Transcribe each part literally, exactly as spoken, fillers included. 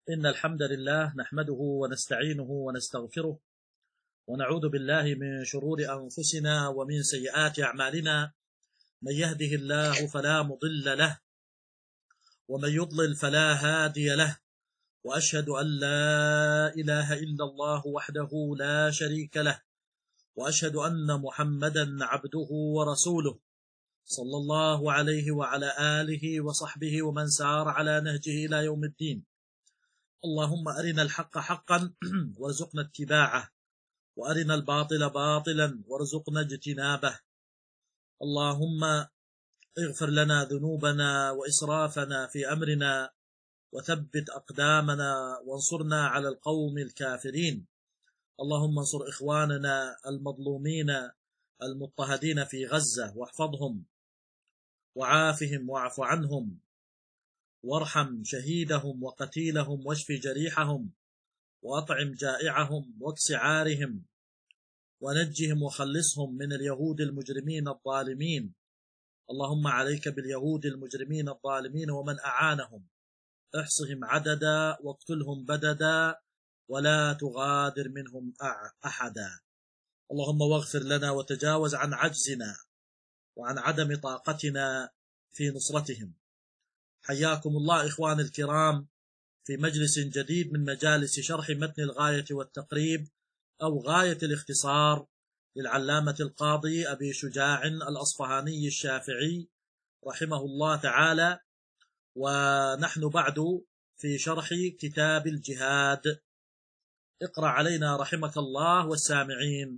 إن الحمد لله نحمده ونستعينه ونستغفره ونعوذ بالله من شرور أنفسنا ومن سيئات أعمالنا. من يهده الله فلا مضل له ومن يضلل فلا هادي له، وأشهد أن لا إله إلا الله وحده لا شريك له، وأشهد أن محمدا عبده ورسوله صلى الله عليه وعلى آله وصحبه ومن سار على نهجه إلى يوم الدين. اللهم أرنا الحق حقا وارزقنا اتباعه، وأرنا الباطل باطلا وارزقنا اجتنابه. اللهم اغفر لنا ذنوبنا وإسرافنا في أمرنا، وثبت أقدامنا وانصرنا على القوم الكافرين. اللهم انصر إخواننا المظلومين المضطهدين في غزة، واحفظهم وعافهم واعف عنهم، وارحم شهيدهم وقتيلهم، واشف جريحهم، وأطعم جائعهم، واكس عارهم، ونجهم وخلصهم من اليهود المجرمين الظالمين. اللهم عليك باليهود المجرمين الظالمين ومن أعانهم، احصهم عددا واقتلهم بددا ولا تغادر منهم أحدا. اللهم واغفر لنا وتجاوز عن عجزنا وعن عدم طاقتنا في نصرتهم. حياكم الله إخواني الكرام في مجلس جديد من مجالس شرح متن الغاية والتقريب أو غاية الاختصار للعلامة القاضي أبي شجاع الأصفهاني الشافعي رحمه الله تعالى، ونحن بعد في شرح كتاب الجهاد. اقرأ علينا رحمك الله والسامعين.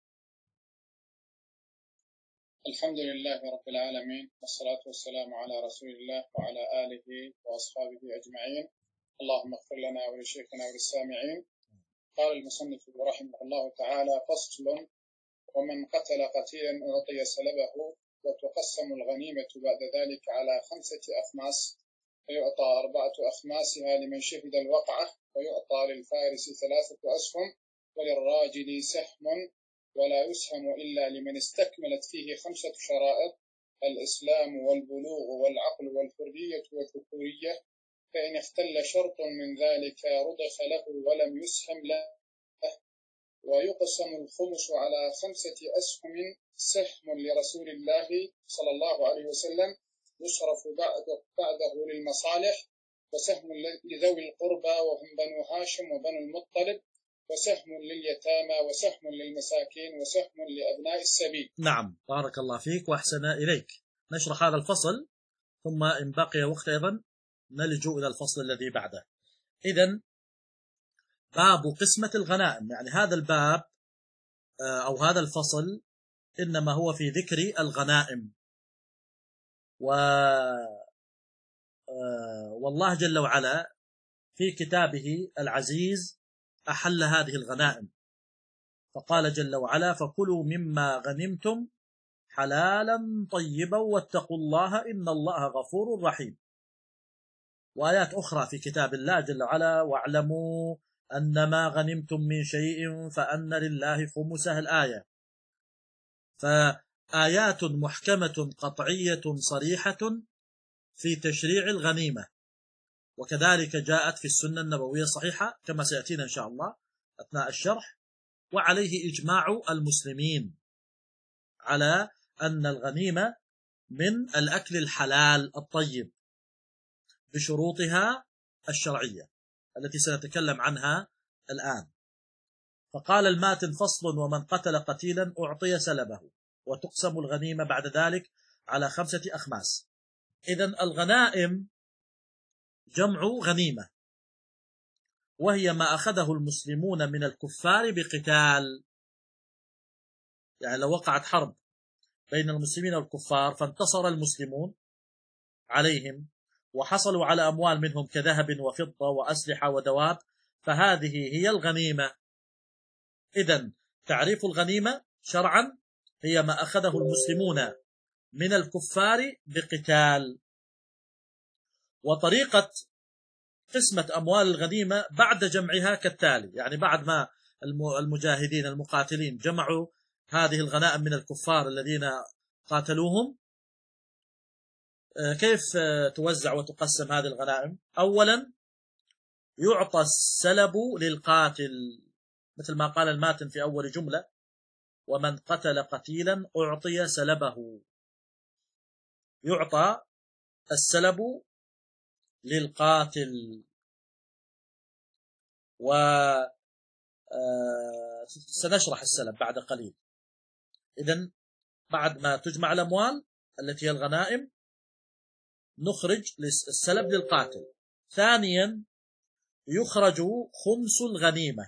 الحمد لله رب العالمين، والصلاة والسلام على رسول الله وعلى آله وأصحابه أجمعين. اللهم اغفر لنا ولشيخنا وللسامعين. قال المصنف رحمه الله تعالى: فصل: ومن قتل قتيلا أعطي سلبه، وتقسم الغنيمة بعد ذلك على خمسة أخماس، فيعطى أربعة أخماسها لمن شهد الوقعة، ويعطى للفارس ثلاثة أسهم، وللراجل سهم، ولا يسهم إلا لمن استكملت فيه خمسة شرائط: الإسلام والبلوغ والعقل والحرية والذكورية، فإن اختل شرط من ذلك رضخ له ولم يسهم له. ويقسم الخمس على خمسة أسهم: سهم لرسول الله صلى الله عليه وسلم يصرف بعده للمصالح، وسهم لذوي القربى وهم بنو هاشم وبنو المطلب، وسهم لليتامى، وسهم للمساكين، وسهم لأبناء السبيل. نعم، بارك الله فيك وأحسن إليك. نشرح هذا الفصل، ثم إن بقي وقت أيضا نلجأ إلى الفصل الذي بعده. إذن باب قسمة الغنائم، يعني هذا الباب أو هذا الفصل إنما هو في ذكر الغنائم. و والله جل وعلا في كتابه العزيز أحل هذه الغنائم، فقال جل وعلا: فكلوا مما غنمتم حلالا طيبا واتقوا الله إن الله غفور رحيم. وآيات أخرى في كتاب الله جل وعلا: واعلموا أنما غنمتم من شيء فأن لله خمسه، الآية. فآيات محكمة قطعية صريحة في تشريع الغنيمة، وكذلك جاءت في السنة النبوية الصحيحة كما سيأتينا إن شاء الله أثناء الشرح. وعليه إجماع المسلمين على أن الغنيمة من الأكل الحلال الطيب بشروطها الشرعية التي سنتكلم عنها الآن. فقال الماتن: فصل: ومن قتل قتيلا أعطي سلبه، وتقسم الغنيمة بعد ذلك على خمسة أخماس. إذن الغنائم جمع غنيمة، وهي ما أخذه المسلمون من الكفار بقتال. يعني لو وقعت حرب بين المسلمين والكفار فانتصر المسلمون عليهم وحصلوا على أموال منهم كذهب وفضة وأسلحة ودواب، فهذه هي الغنيمة. إذن تعريف الغنيمة شرعا هي ما أخذه المسلمون من الكفار بقتال. وطريقة قسمة أموال الغنيمة بعد جمعها كالتالي: يعني بعد ما المجاهدين المقاتلين جمعوا هذه الغنائم من الكفار الذين قاتلوهم، كيف توزع وتقسم هذه الغنائم؟ أولا يعطى السلب للقاتل، مثل ما قال الماتن في أول جملة: ومن قتل قتيلا أعطي سلبه. يعطى السلب للقاتل. وسنشرح السلب بعد قليل. إذن بعد ما تجمع الأموال التي هي الغنائم نخرج السلب للقاتل. ثانيا يخرج خمس الغنيمة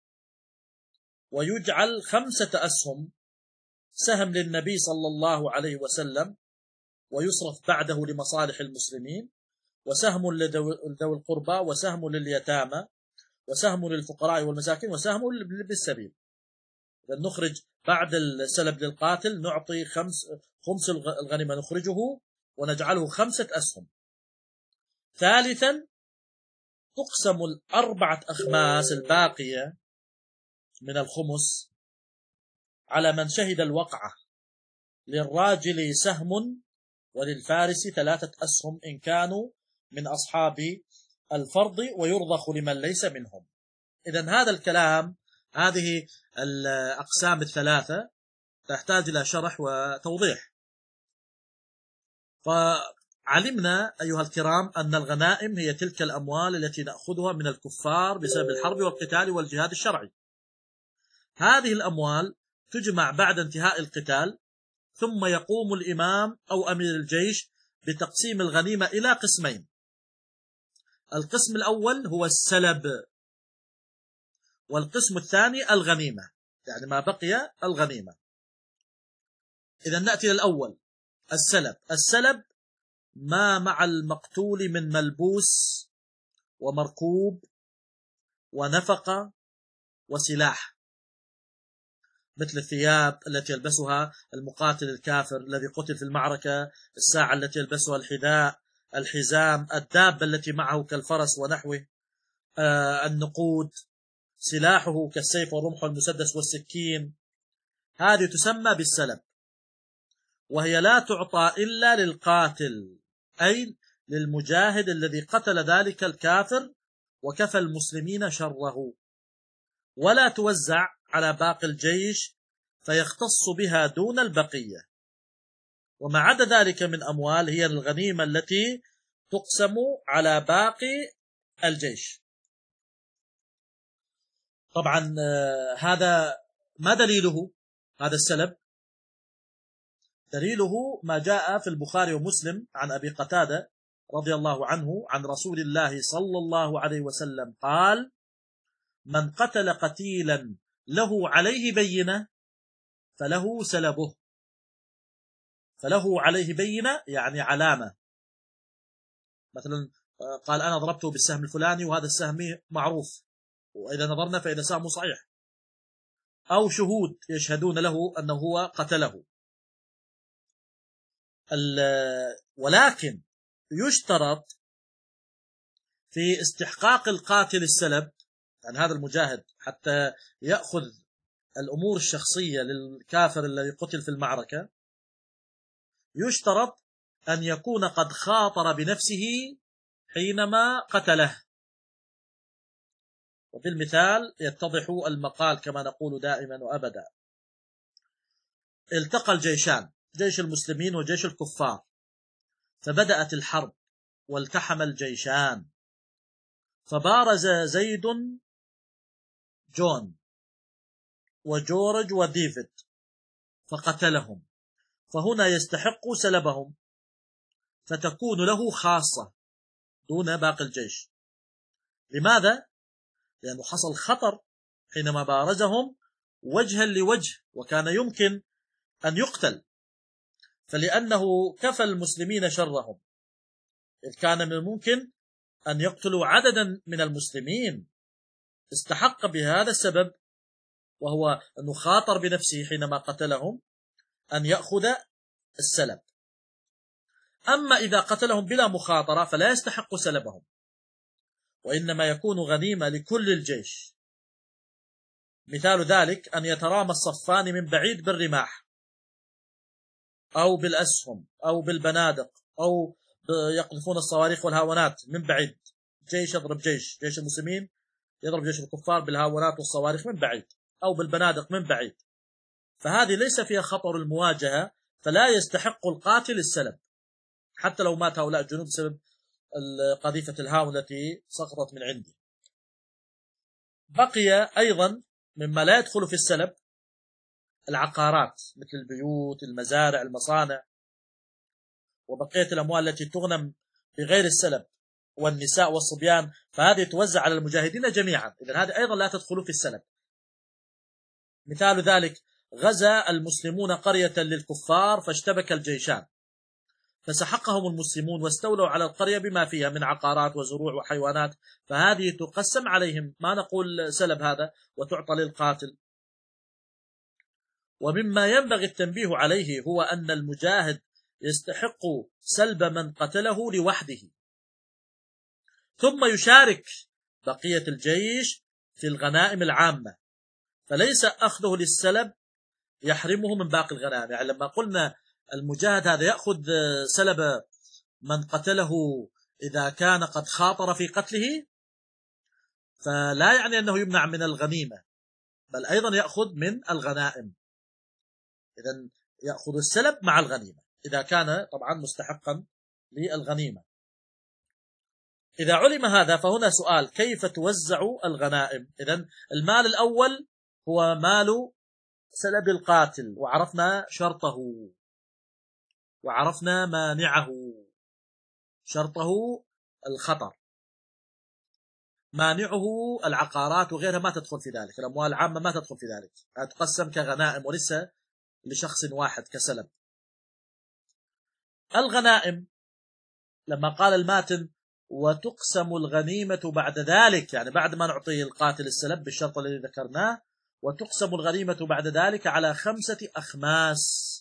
ويجعل خمسة أسهم، سهم للنبي صلى الله عليه وسلم ويصرف بعده لمصالح المسلمين، وسهم لذوي القربى، وسهم لليتامى، وسهم للفقراء والمساكين، وسهم للسبيل. إذا نخرج بعد السلب للقاتل نعطي خمس خمس الغنيمة نخرجه ونجعله خمسة أسهم. ثالثا تقسم الأربعة أخماس الباقية من الخمس على من شهد الوقعة، للراجل سهم وللفارس ثلاثة أسهم إن كانوا من أصحاب الفرض، ويرضخ لمن ليس منهم. إذن هذا الكلام، هذه الأقسام الثلاثة تحتاج إلى شرح وتوضيح. فعلمنا أيها الكرام أن الغنائم هي تلك الأموال التي نأخذها من الكفار بسبب الحرب والقتال والجهاد الشرعي. هذه الأموال تجمع بعد انتهاء القتال، ثم يقوم الإمام أو أمير الجيش بتقسيم الغنيمة إلى قسمين. القسم الأول هو السلب، والقسم الثاني الغنيمة، يعني ما بقي الغنيمة. إذا نأتي للأول السلب. السلب ما مع المقتول من ملبوس ومركوب ونفقة وسلاح، مثل الثياب التي يلبسها المقاتل الكافر الذي قتل في المعركة، الساعة التي يلبسها، الحذاء، الحزام، الدابة التي معه كالفرس ونحوه، آه النقود، سلاحه كالسيف والرمح والمسدس والسكين. هذه تسمى بالسلب، وهي لا تعطى إلا للقاتل، أي للمجاهد الذي قتل ذلك الكافر وكفى المسلمين شره، ولا توزع على باقي الجيش فيختص بها دون البقية. وما عدا ذلك من أموال هي الغنيمة التي تقسم على باقي الجيش. طبعا هذا ما دليله؟ هذا السلب دليله ما جاء في البخاري ومسلم عن أبي قتادة رضي الله عنه عن رسول الله صلى الله عليه وسلم قال: من قتل قتيلا له عليه بينة فله سلبه. فله عليه بينة يعني علامة، مثلا قال أنا ضربته بالسهم الفلاني وهذا السهم معروف، وإذا نظرنا فإذا سهمه صحيح، أو شهود يشهدون له أنه هو قتله. ولكن يشترط في استحقاق القاتل السلب، يعني هذا المجاهد حتى يأخذ الأمور الشخصية للكافر الذي قتل في المعركة، يشترط أن يكون قد خاطر بنفسه حينما قتله. وبالمثال يتضح المقال كما نقول دائما وأبدا. التقى الجيشان، جيش المسلمين وجيش الكفار، فبدأت الحرب والتحم الجيشان، فبارز زيد جون وجورج وديفيد فقتلهم، فهنا يستحق سلبهم، فتكون له خاصة دون باقي الجيش. لماذا؟ لأنه حصل خطر حينما بارزهم وجها لوجه، وكان يمكن أن يقتل، فلأنه كفى المسلمين شرهم، إذ كان من الممكن أن يقتلوا عددا من المسلمين، استحق بهذا السبب، وهو أنه خاطر بنفسه حينما قتلهم، أن يأخذ السلب. أما إذا قتلهم بلا مخاطرة فلا يستحق سلبهم، وإنما يكون غنيمة لكل الجيش. مثال ذلك أن يترامى الصفان من بعيد بالرماح أو بالأسهم أو بالبنادق أو يقذفون الصواريخ والهاونات من بعيد جيش يضرب جيش، جيش المسلمين يضرب جيش الكفار بالهاونات والصواريخ من بعيد أو بالبنادق من بعيد، فهذه ليس فيها خطر المواجهة، فلا يستحق القاتل السلب حتى لو مات هؤلاء الجنود بسبب قذيفة الهاون التي سقطت من عنده. بقي أيضا مما لا يدخل في السلب العقارات مثل البيوت، المزارع، المصانع، وبقية الأموال التي تغنم بغير السلب، والنساء والصبيان، فهذه توزع على المجاهدين جميعا، إذن هذه أيضا لا تدخل في السلب. مثال ذلك غزا المسلمون قرية للكفار فاشتبك الجيشان، فسحقهم المسلمون واستولوا على القرية بما فيها من عقارات وزروع وحيوانات، فهذه تقسم عليهم، ما نقول سلب هذا، وتعطى للقاتل. ومما ينبغي التنبيه عليه هو أن المجاهد يستحق سلب من قتله لوحده، ثم يشارك بقية الجيش في الغنائم العامة، فليس أخذه للسلب يحرمه من باقي الغنائم. يعني لما قلنا المجاهد هذا يأخذ سلب من قتله إذا كان قد خاطر في قتله، فلا يعني أنه يمنع من الغنيمة، بل أيضا يأخذ من الغنائم. إذن يأخذ السلب مع الغنيمة إذا كان طبعا مستحقا للغنيمة. إذا علم هذا فهنا سؤال: كيف توزع الغنائم؟ إذن المال الأول هو مال سلب القاتل، وعرفنا شرطه وعرفنا مانعه. شرطه الخطر، مانعه العقارات وغيرها ما تدخل في ذلك، الأموال العامة ما تدخل في ذلك، تقسم كغنائم وليس لشخص واحد كسلب. الغنائم لما قال الماتن وتقسم الغنيمة بعد ذلك، يعني بعد ما نعطيه القاتل السلب بالشرط الذي ذكرناه، وتقسم الغنيمة بعد ذلك على خمسة أخماس،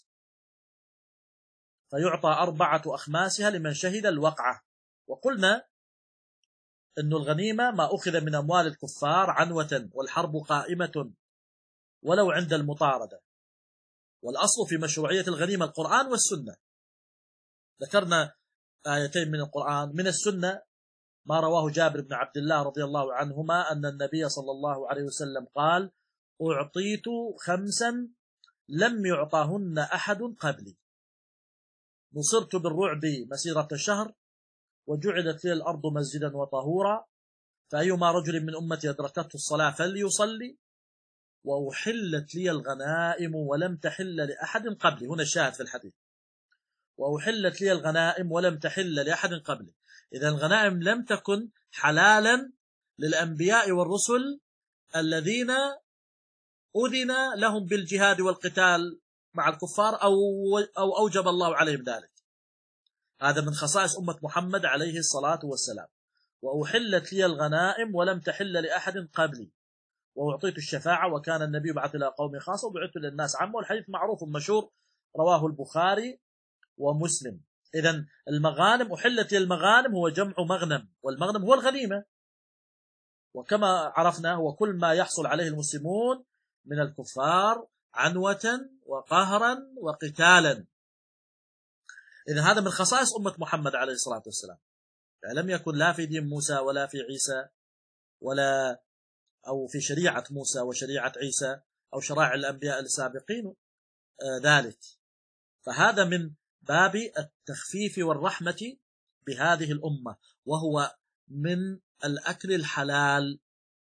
فيعطى أربعة أخماسها لمن شهد الوقعة. وقلنا أن الغنيمة ما أخذ من أموال الكفار عنوة والحرب قائمة ولو عند المطاردة، والأصل في مشروعية الغنيمة القرآن والسنة. ذكرنا آيتين من القرآن. من السنة ما رواه جابر بن عبد الله رضي الله عنهما أن النبي صلى الله عليه وسلم قال: أعطيت خمسا لم يعطاهن أحد قبلي، نصرت بالرعب مسيرة شهر، وجعلت لي الأرض مسجدا وطهورا، فأيما رجل من أمتي أدركته الصلاة فليصلي، وأحلت لي الغنائم ولم تحل لأحد قبلي. هنا الشاهد في الحديث: وأحلت لي الغنائم ولم تحل لأحد قبلي. إذا الغنائم لم تكن حلالا للأنبياء والرسل الذين أذن لهم بالجهاد والقتال مع الكفار أو, أو أوجب الله عليهم ذلك. هذا من خصائص أمة محمد عليه الصلاة والسلام. وأحلت لي الغنائم ولم تحل لأحد قبلي، وأعطيت الشفاعة، وكان النبي بعث إلى قوم خاصة وبعثت للناس عامة. والحديث معروف مشهور رواه البخاري ومسلم. إذن المغانم، أحلت لي المغانم هو جمع مغنم، والمغنم هو الغنيمة، وكما عرفنا هو كل ما يحصل عليه المسلمون من الكفار عنوة وقهرا وقتالا. إذن هذا من خصائص أمة محمد عليه الصلاة والسلام، لم يكن لا في دين موسى ولا في عيسى ولا أو في شريعة موسى وشريعة عيسى أو شرائع الأنبياء السابقين ذلك. فهذا من باب التخفيف والرحمة بهذه الأمة، وهو من الأكل الحلال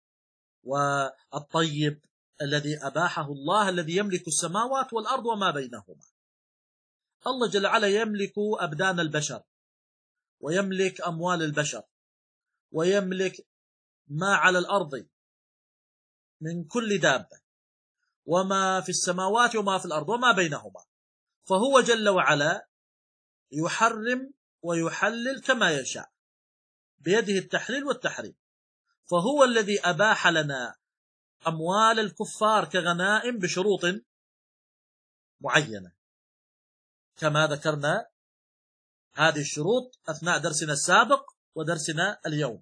والطيب الذي أباحه الله، الذي يملك السماوات والأرض وما بينهما. الله جل وعلا يملك أبدان البشر، ويملك أموال البشر، ويملك ما على الأرض من كل دابة، وما في السماوات وما في الأرض وما بينهما. فهو جل وعلا يحرم ويحلل كما يشاء، بيده التحليل والتحريم. فهو الذي أباح لنا أموال الكفار كغنائم بشروط معينة، كما ذكرنا هذه الشروط أثناء درسنا السابق ودرسنا اليوم.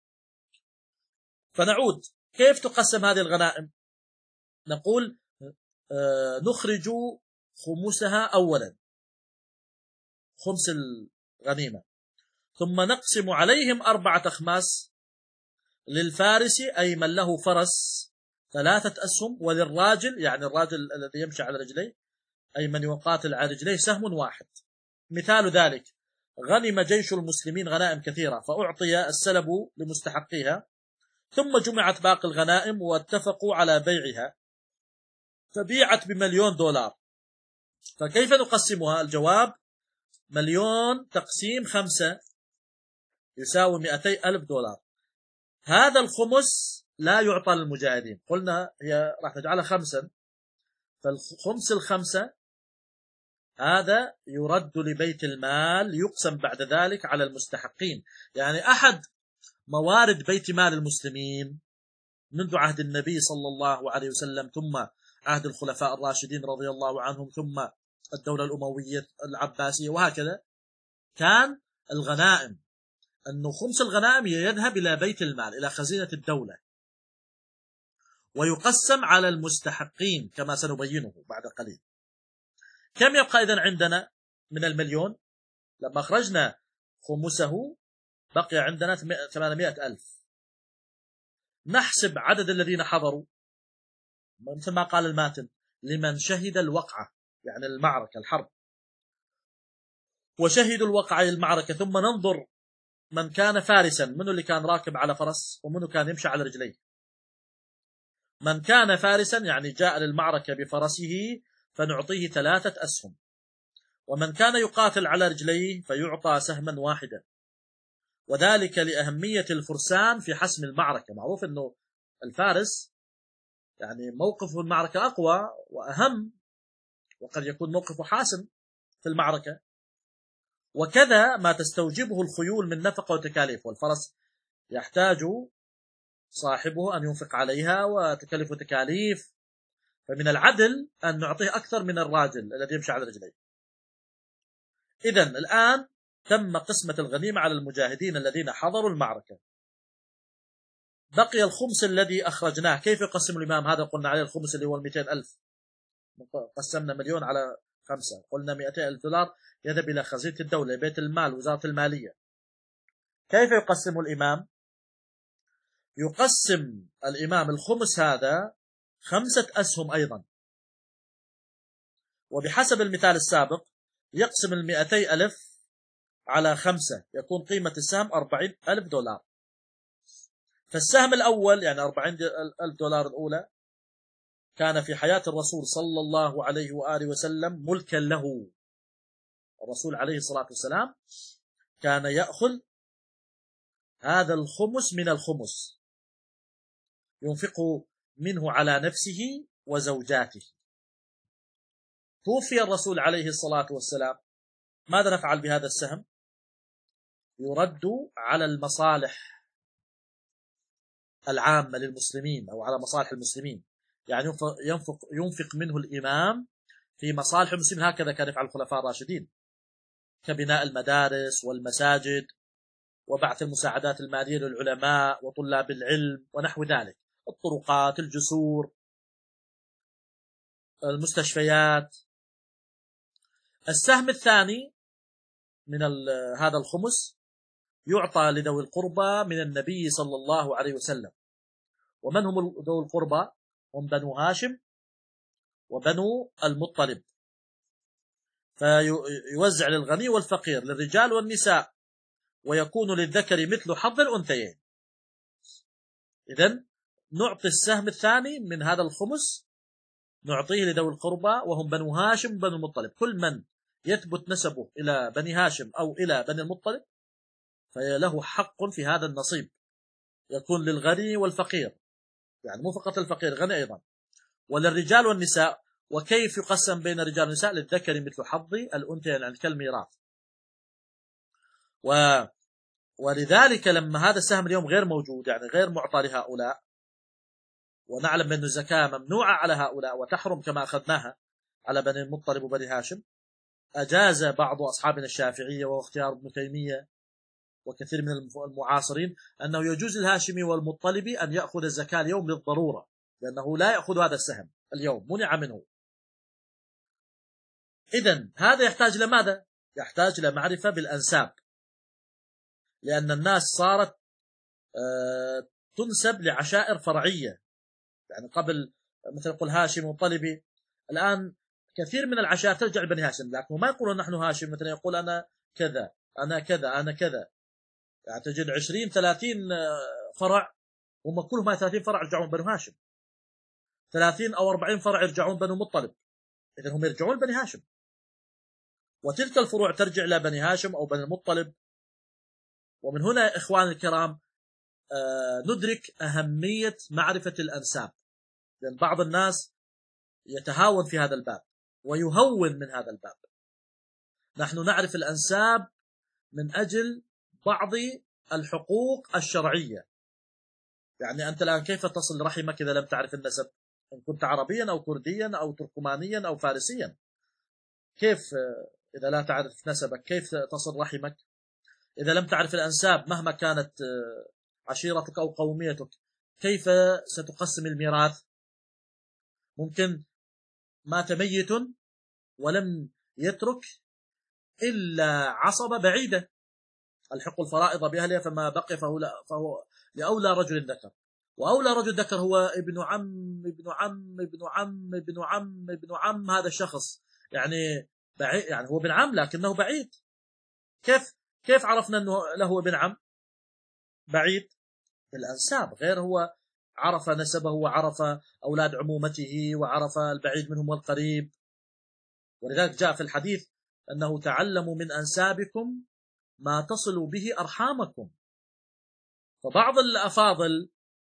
فنعود: كيف تقسم هذه الغنائم؟ نقول نخرج خمسها أولا، خمس الغنيمة، ثم نقسم عليهم أربعة أخماس للفارس أي من له فرس ثلاثة أسهم، وللراجل يعني الراجل الذي يمشي على رجليه أي من يقاتل على رجليه سهم واحد. مثال ذلك: غنم جيش المسلمين غنائم كثيرة فأعطي السلب لمستحقيها، ثم جمعت باقي الغنائم واتفقوا على بيعها فبيعت بمليون دولار، فكيف نقسمها؟ الجواب: مليون تقسيم خمسة يساوي مئتي ألف دولار. هذا الخمس لا يعطى للمجاهدين، قلنا هي راح نجعلها خمسا، فالخمس الخمسة هذا يرد لبيت المال يقسم بعد ذلك على المستحقين. يعني أحد موارد بيت مال المسلمين منذ عهد النبي صلى الله عليه وسلم، ثم عهد الخلفاء الراشدين رضي الله عنهم، ثم الدولة الأموية العباسية وهكذا، كان الغنائم، أنه خمس الغنائم يذهب إلى بيت المال إلى خزينة الدولة ويقسم على المستحقين كما سنبينه بعد قليل. كم يبقى إذن عندنا من المليون؟ لما أخرجنا خمسه بقي عندنا ثمانمائة ألف. نحسب عدد الذين حضروا مثل ما قال الماتن: لمن شهد الوقعة، يعني المعركة الحرب، وشهدوا الوقعة المعركة، ثم ننظر من كان فارسا، منه اللي كان راكب على فرس ومنه كان يمشي على رجليه. من كان فارسا يعني جاء للمعركة بفرسه فنعطيه ثلاثة أسهم، ومن كان يقاتل على رجليه فيعطى سهما واحدا، وذلك لأهمية الفرسان في حسم المعركة. معروف أنه الفارس يعني موقفه في المعركة أقوى وأهم، وقد يكون موقفه حاسم في المعركة، وكذا ما تستوجبه الخيول من نفقة وتكاليف، والفرس يحتاج صاحبه أن ينفق عليها وتكلف وتكاليف، فمن العدل أن نعطيه أكثر من الراجل الذي يمشي على رجليه. إذن الآن تم قسمة الغنيمة على المجاهدين الذين حضروا المعركة. بقي الخمس الذي أخرجناه، كيف يقسم الإمام؟ هذا قلنا عليه الخمس اللي هو المئتين ألف، قسمنا مليون على خمسة، قلنا مئتين ألف دولار يذهب إلى خزينة الدولة، بيت المال، وزارة المالية. كيف يقسم الإمام؟ يقسم الإمام الخمس هذا خمسة أسهم أيضا، وبحسب المثال السابق يقسم المئتي ألف على خمسة، يكون قيمة السهم أربعين ألف دولار. فالسهم الأول يعني أربعين ألف دولار الأولى كان في حياة الرسول صلى الله عليه وآله وسلم ملكا له. الرسول عليه الصلاة والسلام كان يأخذ هذا الخمس من الخمس ينفقه منه على نفسه وزوجاته. توفي الرسول عليه الصلاة والسلام، ماذا نفعل بهذا السهم؟ يرد على المصالح العامة للمسلمين أو على مصالح المسلمين، يعني ينفق, ينفق منه الإمام في مصالح المسلمين. هكذا كان يفعل الخلفاء الراشدين، كبناء المدارس والمساجد وبعث المساعدات المالية للعلماء وطلاب العلم ونحو ذلك، الطرقات، الجسور، المستشفيات. السهم الثاني من هذا الخمس يعطى لذوي القربى من النبي صلى الله عليه وسلم. ومن هم ذوي القربى؟ هم بنو هاشم وبنو المطلب، فيوزع للغني والفقير، للرجال والنساء، ويكون للذكر مثل حظ الأنثيين. إذن نعطي السهم الثاني من هذا الخمس نعطيه لذوي القربى وهم بنو هاشم وبنو المطلب. كل من يثبت نسبه إلى بني هاشم أو إلى بني المطلب فله حق في هذا النصيب، يكون للغني والفقير، يعني مو فقط الفقير، غني أيضا، وللرجال والنساء. وكيف يقسم بين الرجال والنساء؟ للذكر مثل حظ الأنثيين، يعني كالميراث. و... ولذلك لما هذا السهم اليوم غير موجود، يعني غير معطى لهؤلاء، ونعلم أن الزكاة ممنوعة على هؤلاء وتحرم كما أخذناها على بني المطلب وبني هاشم، أجاز بعض أصحابنا الشافعية واختيار ابن تيمية وكثير من المعاصرين أنه يجوز الهاشمي والمطلبي أن يأخذ الزكاة اليوم للضرورة، لأنه لا يأخذ هذا السهم اليوم، منع منه. إذن هذا يحتاج لماذا؟ يحتاج لمعرفة بالأنساب، لأن الناس صارت تنسب لعشائر فرعية، يعني قبل مثل يقول هاشم وطلبي، الآن كثير من العشائر ترجع لبني هاشم، لكن ما يقولون نحن هاشم، مثلا يقول أنا كذا أنا كذا أنا كذا، يعني تجد عشرين ثلاثين فرع هم كلهم ثلاثين فرع يرجعون بنو هاشم، ثلاثين أو أربعين فرع يرجعون بنو مطلب، إذن هم يرجعون بني هاشم، وتلك الفروع ترجع لبني هاشم أو بني المطلب. ومن هنا إخوان الكرام ندرك أهمية معرفة الأنساب، لأن بعض الناس يتهاون في هذا الباب ويهون من هذا الباب. نحن نعرف الأنساب من أجل بعض الحقوق الشرعية، يعني أنت الآن كيف تصل رحمك إذا لم تعرف النسب؟ إن كنت عربيا أو كرديا أو تركمانيا أو فارسيا، كيف إذا لا تعرف نسبك كيف تصل رحمك؟ إذا لم تعرف الأنساب مهما كانت عشيرتك أو قوميتك كيف ستقسم الميراث؟ ممكن مات ميت ولم يترك إلا عصبة بعيدة الحق الفرائض بأهلها، فما بقي فهو, فهو لأولى رجل ذكر، وأولى رجل ذكر هو ابن عم ابن عم ابن عم ابن عم ابن عم هذا الشخص، يعني بعيد، يعني هو ابن عم لكنه بعيد. كيف كيف عرفنا أنه له ابن عم بعيد؟ بالأنساب، غير هو عرف نسبه وعرف أولاد عمومته وعرف البعيد منهم والقريب. ولذلك جاء في الحديث أنه تعلموا من أنسابكم ما تصلوا به أرحامكم. فبعض الأفاضل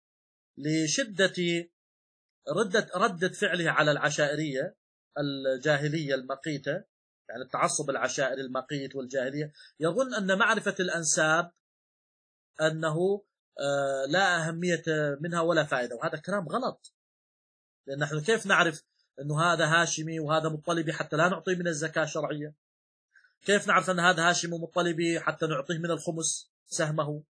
لشدة ردة, ردة فعله على العشائرية الجاهلية المقيتة، يعني التعصب العشائري المقيت والجاهلية، يظن أن معرفة الأنساب أنه لا أهمية منها ولا فائدة، وهذا كلام غلط. لأن نحن كيف نعرف أنه هذا هاشمي وهذا مطلبي حتى لا نعطيه من الزكاة الشرعية؟ كيف نعرف أن هذا هاشمي ومطلبي حتى نعطيه من الخمس سهمه؟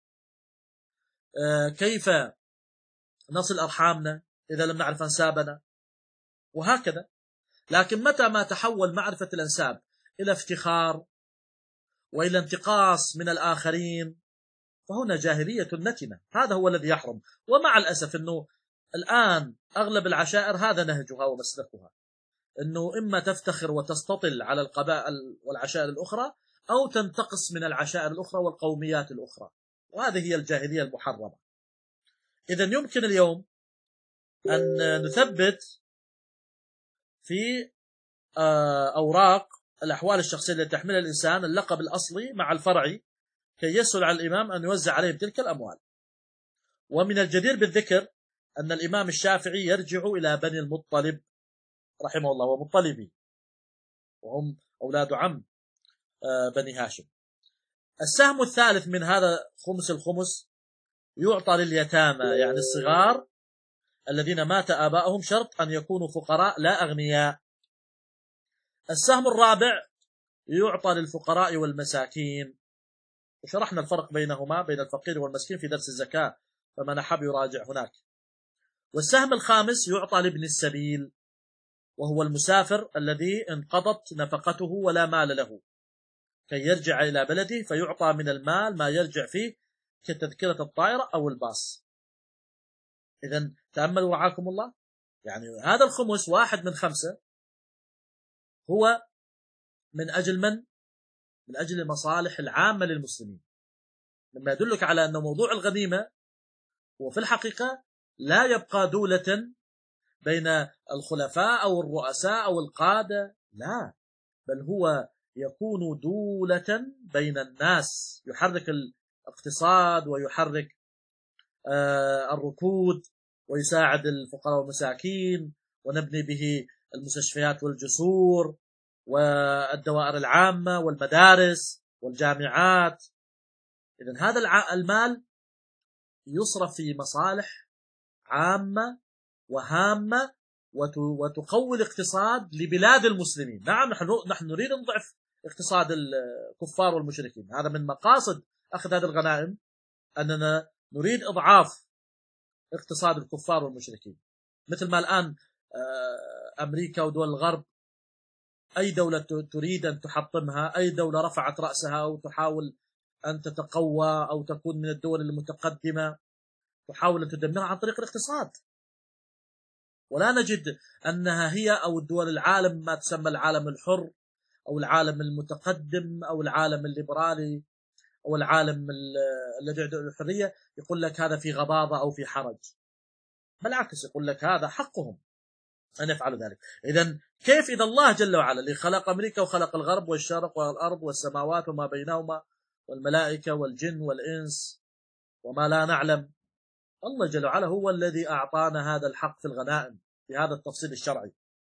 كيف نصل أرحامنا إذا لم نعرف أنسابنا؟ وهكذا. لكن متى ما تحول معرفة الأنساب إلى افتخار وإلى انتقاص من الآخرين فهنا جاهلية نتنة، هذا هو الذي يحرم. ومع الأسف أنه الآن أغلب العشائر هذا نهجها ومسلكها، أنه إما تفتخر وتستطل على القبائل والعشائر الأخرى أو تنتقص من العشائر الأخرى والقوميات الأخرى، وهذه هي الجاهلية المحرمة. إذن يمكن اليوم أن نثبت في أوراق الأحوال الشخصية التي تحملها الإنسان اللقب الأصلي مع الفرعي كي يسهل على الإمام أن يوزع عليهم تلك الأموال. ومن الجدير بالذكر أن الإمام الشافعي يرجع إلى بني المطلب رحمه الله ومطلبي، وهم أولاد عم بني هاشم. السهم الثالث من هذا خمس الخمس يعطى لليتامى، يعني الصغار الذين مات آباؤهم، شرط أن يكونوا فقراء لا أغنياء. السهم الرابع يعطى للفقراء والمساكين، وشرحنا الفرق بينهما بين الفقير والمسكين في درس الزكاة، فمن حب يراجع هناك. والسهم الخامس يعطى لابن السبيل، وهو المسافر الذي انقضت نفقته ولا مال له، كي يرجع إلى بلده فيعطى من المال ما يرجع فيه كتذكرة الطائرة أو الباص. إذن تأملوا رعاكم الله، يعني هذا الخمس واحد من خمسة هو من أجل من؟ من أجل المصالح العامة للمسلمين، مما يدلك على أن موضوع الغنيمة هو في الحقيقة لا يبقى دولة بين الخلفاء أو الرؤساء أو القادة، لا، بل هو يكون دولة بين الناس، يحرك الاقتصاد ويحرك الركود ويساعد الفقراء والمساكين، ونبني به المستشفيات والجسور والدوائر العامة والمدارس والجامعات. إذن هذا المال يصرف في مصالح عامة وهامة وتقوي الاقتصاد لبلاد المسلمين. نعم، نحن نريد أن نضعف اقتصاد الكفار والمشركين، هذا من مقاصد أخذ هذه الغنائم، أننا نريد إضعاف اقتصاد الكفار والمشركين. مثل ما الآن أمريكا ودول الغرب أي دولة تريد أن تحطمها، أي دولة رفعت رأسها أو تحاول أن تتقوى أو تكون من الدول المتقدمة، تحاول أن تدمرها عن طريق الاقتصاد. ولا نجد أنها هي أو الدول العالم ما تسمى العالم الحر أو العالم المتقدم أو العالم الليبرالي أو العالم الذي يدعو الحرية يقول لك هذا في غضاضة أو في حرج. بالعكس يقول لك هذا حقهم أن يفعلوا ذلك. إذن كيف إذا الله جل وعلا اللي خلق أمريكا وخلق الغرب والشرق والأرض والسماوات وما بينهما والملائكة والجن والإنس وما لا نعلم، الله جل وعلا هو الذي أعطانا هذا الحق في الغنائم في هذا التفصيل الشرعي.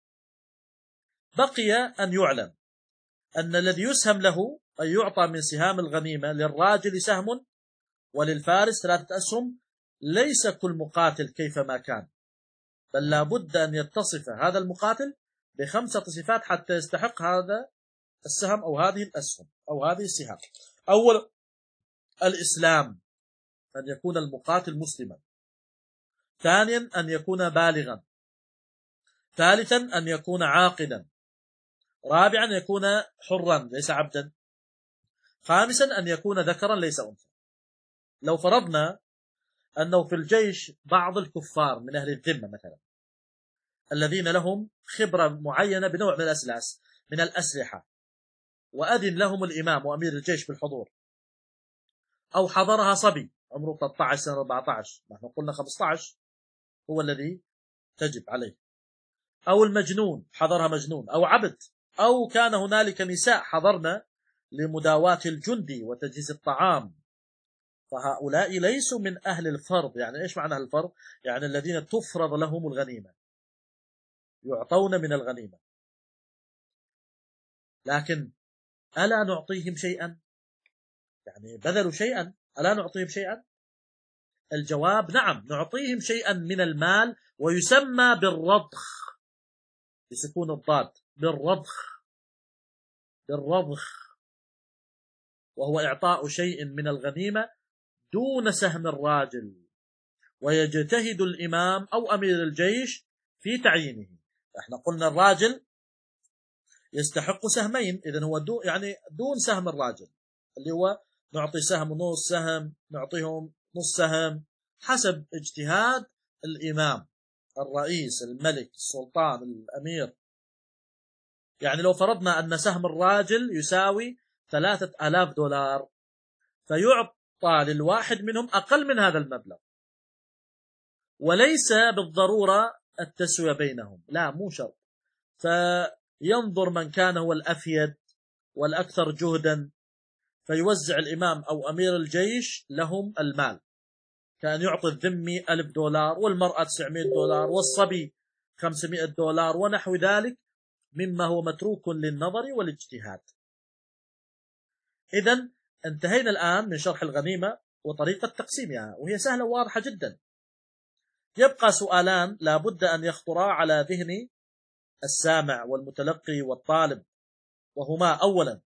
بقي أن يعلم أن الذي يسهم له أن يعطى من سهام الغنيمة للراجل سهم وللفارس ثلاثة أسهم، ليس كل مقاتل كيفما كان، بل لا بد أن يتصف هذا المقاتل بخمسة صفات حتى يستحق هذا السهم أو هذه الأسهم أو هذه السهام. أول الإسلام، أن يكون المقاتل مسلما. ثانيا أن يكون بالغا. ثالثا أن يكون عاقلا. رابعا أن يكون حرا ليس عبدا. خامسا أن يكون ذكرا ليس أنثى. لو فرضنا أنه في الجيش بعض الكفار من أهل الذمة مثلا الذين لهم خبرة معينة بنوع من الأسلاس من الأسلحة، وأذن لهم الإمام وأمير الجيش بالحضور، أو حضرها صبي عمره ثلاثة عشر سنة أربعة عشر، نحن قلنا خمسة عشر هو الذي تجب عليه، أو المجنون حضرها مجنون، أو عبد، أو كان هنالك نساء حضرنا لمداواة الجندي وتجهيز الطعام، فهؤلاء ليسوا من أهل الفرض. يعني إيش معنى أهل الفرض؟ يعني الذين تفرض لهم الغنيمة، يعطون من الغنيمة، لكن ألا نعطيهم شيئا؟ يعني بذلوا شيئا، ألا نعطيهم شيئا؟ الجواب نعم، نعطيهم شيئا من المال، ويسمى بالرضخ بسكون الضاد، بالرضخ بالرضخ وهو إعطاء شيء من الغنيمة دون سهم الراجل، ويجتهد الإمام أو أمير الجيش في تعيينه. احنا قلنا الراجل يستحق سهمين، إذن هو دو يعني دون سهم الراجل، اللي هو نعطي سهم ونص سهم، نعطيهم نص سهم حسب اجتهاد الإمام الرئيس الملك السلطان الأمير. يعني لو فرضنا أن سهم الراجل يساوي ثلاثة آلاف دولار، فيعطى للواحد منهم أقل من هذا المبلغ، وليس بالضرورة التسوية بينهم، لا مو شرط، فينظر من كان هو الأفيد والأكثر جهدا فيوزع الإمام أو أمير الجيش لهم المال، كان يعطي الذمي ألف دولار والمرأة تسعمائة دولار والصبي خمسمائة دولار ونحو ذلك مما هو متروك للنظر والاجتهاد. إذن انتهينا الآن من شرح الغنيمة وطريقة تقسيمها، وهي سهلة وواضحة جدا. يبقى سؤالان لا بد أن يخطرا على ذهن السامع والمتلقي والطالب، وهما: أولا،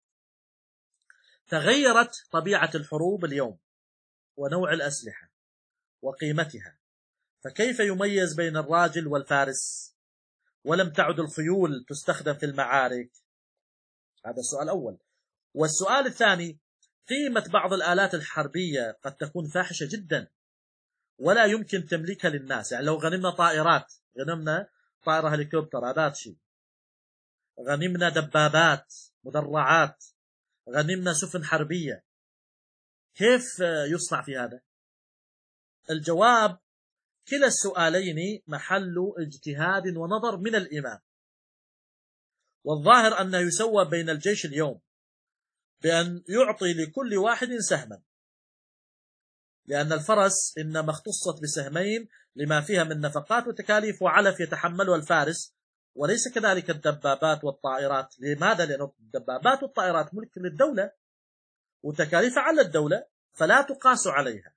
تغيرت طبيعة الحروب اليوم ونوع الأسلحة وقيمتها، فكيف يميز بين الراجل والفارس ولم تعد الخيول تستخدم في المعارك؟ هذا السؤال الأول. والسؤال الثاني: قيمة بعض الآلات الحربية قد تكون فاحشة جدا ولا يمكن تمليكها للناس. يعني لو غنمنا طائرات، غنمنا طائرة هليكوبتر هذا شيء، غنمنا دبابات مدرعات، غنمنا سفن حربية، كيف يصنع في هذا؟ الجواب: كلا السؤالين محل اجتهاد ونظر من الإمام، والظاهر أنه يسوى بين الجيش اليوم بأن يعطي لكل واحد سهما، لأن الفرس إنما اختصت بسهمين لما فيها من نفقات وتكاليف وعلف يتحملها الفارس، وليس كذلك الدبابات والطائرات. لماذا؟ لأن الدبابات والطائرات ملك للدولة وتكاليف على الدولة فلا تقاس عليها.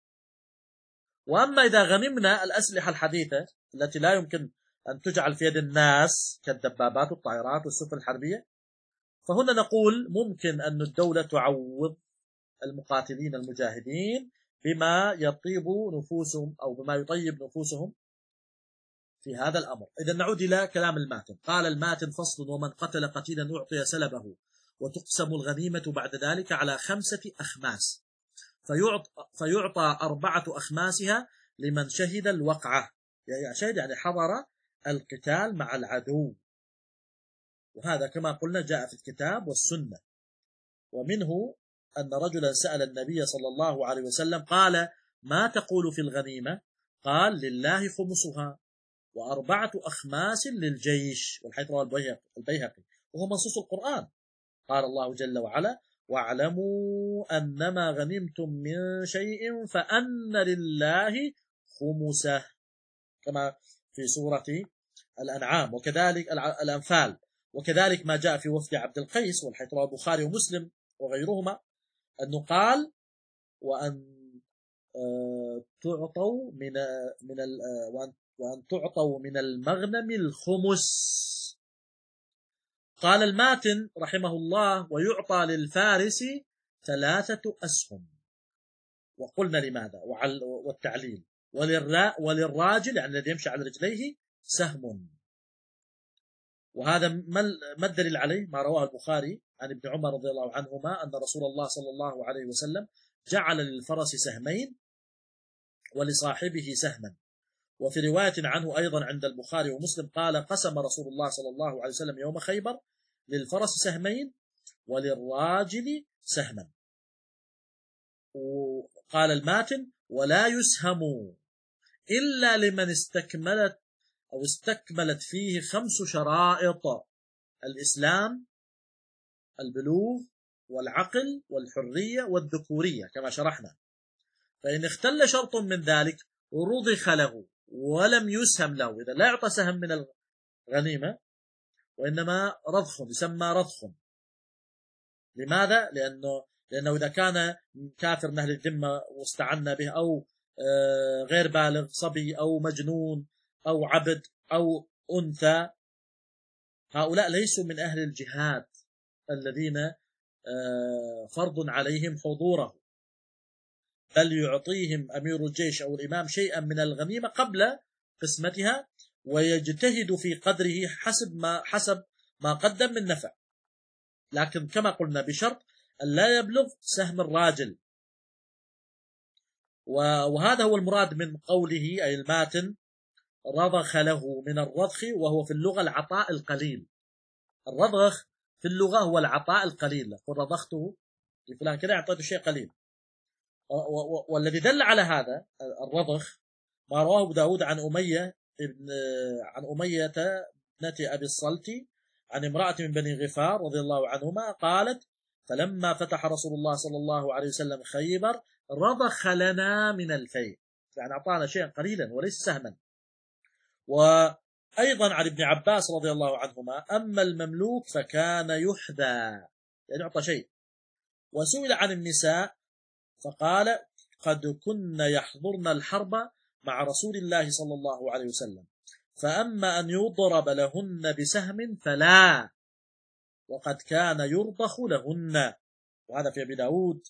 وأما إذا غنمنا الأسلحة الحديثة التي لا يمكن أن تجعل في يد الناس كالدبابات والطائرات والسفن الحربية، فهنا نقول ممكن أن الدولة تعوض المقاتلين المجاهدين بما يطيب نفوسهم أو بما يطيب نفوسهم في هذا الأمر. إذا نعود إلى كلام الماتن. قال الماتن: فصل: ومن قتل قتيلا أعطي سلبه، وتقسم الغنيمة بعد ذلك على خمسة أخماس، فيعطى, فيعطى أربعة أخماسها لمن شهد الوقعة، يعني شهد يعني حضر القتال مع العدو. وهذا كما قلنا جاء في الكتاب والسنة. ومنه أن رجلا سأل النبي صلى الله عليه وسلم قال: ما تقول في الغنيمة؟ قال: لله خمسها وأربعة أخماس للجيش، والحديث رواه البيهقي وهو منصوص القرآن. قال الله جل وعلا: واعلموا أنما غنمتم من شيء فأن لله خمسه، كما في سورة الأنعام، وكذلك الأنفال. وكذلك ما جاء في وفد عبد القيس، والحديث رواه البخاري ومسلم وغيرهما، أنه قال: وأن تعطوا من من وأن تعطوا من المغنم الخمس. قال الماتن رحمه الله: ويعطى للفارس ثلاثة أسهم. وقلنا لماذا والتعليل. وللراجل يعني الذي يمشي على رجليه سهم. وهذا ما الدليل عليه؟ ما رواه البخاري عن ابن عمر رضي الله عنهما أن رسول الله صلى الله عليه وسلم جعل للفرس سهمين ولصاحبه سهما. وفي رواية عنه أيضا عند البخاري ومسلم قال: قسم رسول الله صلى الله عليه وسلم يوم خيبر للفرس سهمين وللراجل سهما. وقال الماتن: ولا يسهم إلا لمن استكملت أو استكملت فيه خمس شرائط: الإسلام، البلوغ، والعقل، والحرية، والذكورية، كما شرحنا. فإن اختل شرط من ذلك رضخ له ولم يسهم له، إذا لا يعطى سهم من الغنيمة وإنما رضخ، يسمى رضخ. لماذا؟ لأنه لأنه إذا كان كافر من أهل الذمة واستعنا به، أو غير بالغ، صبي أو مجنون أو عبد أو أنثى، هؤلاء ليسوا من أهل الجهاد الذين فرض عليهم حضوره، بل يعطيهم أمير الجيش أو الإمام شيئا من الغنيمة قبل قسمتها، ويجتهد في قدره حسب ما حسب ما قدم من نفع، لكن كما قلنا بشرط أن لا يبلغ سهم الراجل. وهذا هو المراد من قوله أي الماتن: رضخ له من الرضخ، وهو في اللغة العطاء القليل. الرضخ في اللغة هو العطاء القليل، قل رضخته لفلان كذا، أعطيته شيء قليل. والذي دل على هذا الرضخ ما رواه أبو داود عن أمية ابن عن أمية ابنة أبي الصلت عن امرأة من بني غفار رضي الله عنهما قالت: فلما فتح رسول الله صلى الله عليه وسلم خيبر رضخ لنا من الفيء، يعني أعطانا شيئا قليلا وليس سهما. وأيضا عن ابن عباس رضي الله عنهما: أما المملوك فكان يحذى، يعني يعطى شيء. وسئل عن النساء فقال: قد كن يحضرن الحرب مع رسول الله صلى الله عليه وسلم، فأما أن يضرب لهن بسهم فلا، وقد كان يرضخ لهن. وهذا في أبي داود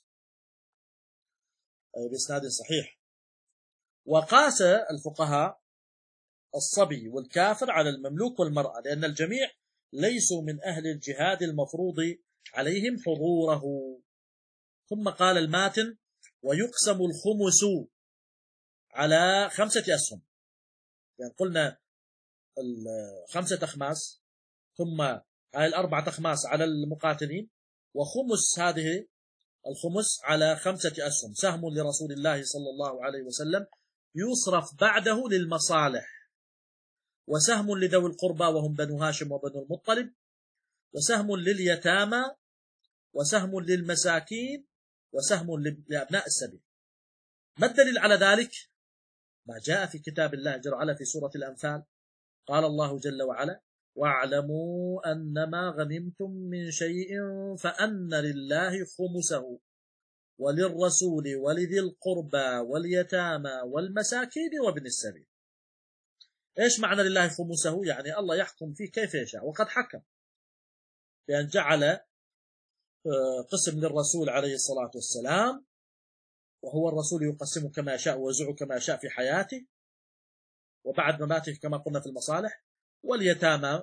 بإسناد صحيح. وقاس الفقهاء الصبي والكافر على المملوك والمرأة، لأن الجميع ليسوا من أهل الجهاد المفروض عليهم حضوره. ثم قال الماتن: ويقسم الخمس على خمسة أسهم، يعني قلنا خمسة أخماس، ثم هاي الأربعة أخماس على المقاتلين، وخمس هذه الخمس على خمسة أسهم، سهم لرسول الله صلى الله عليه وسلم يصرف بعده للمصالح، وسهم لذوي القربى وهم بنو هاشم وبنو المطلب، وسهم لليتامى، وسهم للمساكين، وسهم لأبناء السبيل. ما الدليل على ذلك؟ ما جاء في كتاب الله جل وعلا في سورة الأنفال. قال الله جل وعلا: واعلموا أنما غنمتم من شيء فأن لله خمسه وللرسول ولذي القربى واليتامى والمساكين وابن السبيل. إيش معنى لله خمسه؟ يعني الله يحكم فيه كيف يشاء، وقد حكم بأن جعل قسم للرسول عليه الصلاة والسلام، وهو الرسول يقسم كما شاء ويوزع كما شاء في حياته وبعد مماته كما قلنا في المصالح. واليتامى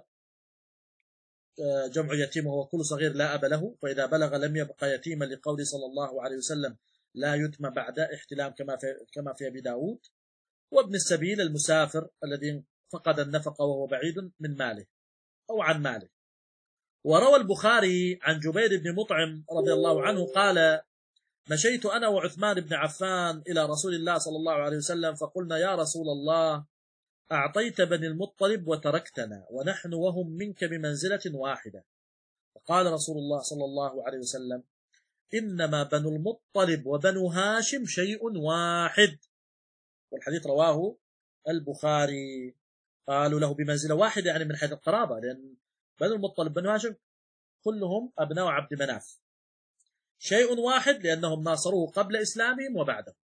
جمع يتيم وهو كل صغير لا أب له، فإذا بلغ لم يبقى يتيما، لقول صلى الله عليه وسلم: لا يتم بعد احتلام، كما في كما في أبي داود. وابن السبيل المسافر الذي فقد النفقة وهو بعيد من ماله أو عن ماله. وروى البخاري عن جبير بن مطعم رضي الله عنه قال: مشيت أنا وعثمان بن عفان إلى رسول الله صلى الله عليه وسلم فقلنا: يا رسول الله، أعطيت بني المطلب وتركتنا ونحن وهم منك بمنزلة واحدة. فقال رسول الله صلى الله عليه وسلم: إنما بنو المطلب وبنو هاشم شيء واحد. والحديث رواه البخاري. قالوا له بمنزلة واحدة يعني من حيث القرابة، لأن بنو المطلب بنو هاشم كلهم أبناء عبد مناف. شيء واحد لأنهم ناصروه قبل إسلامهم وبعده.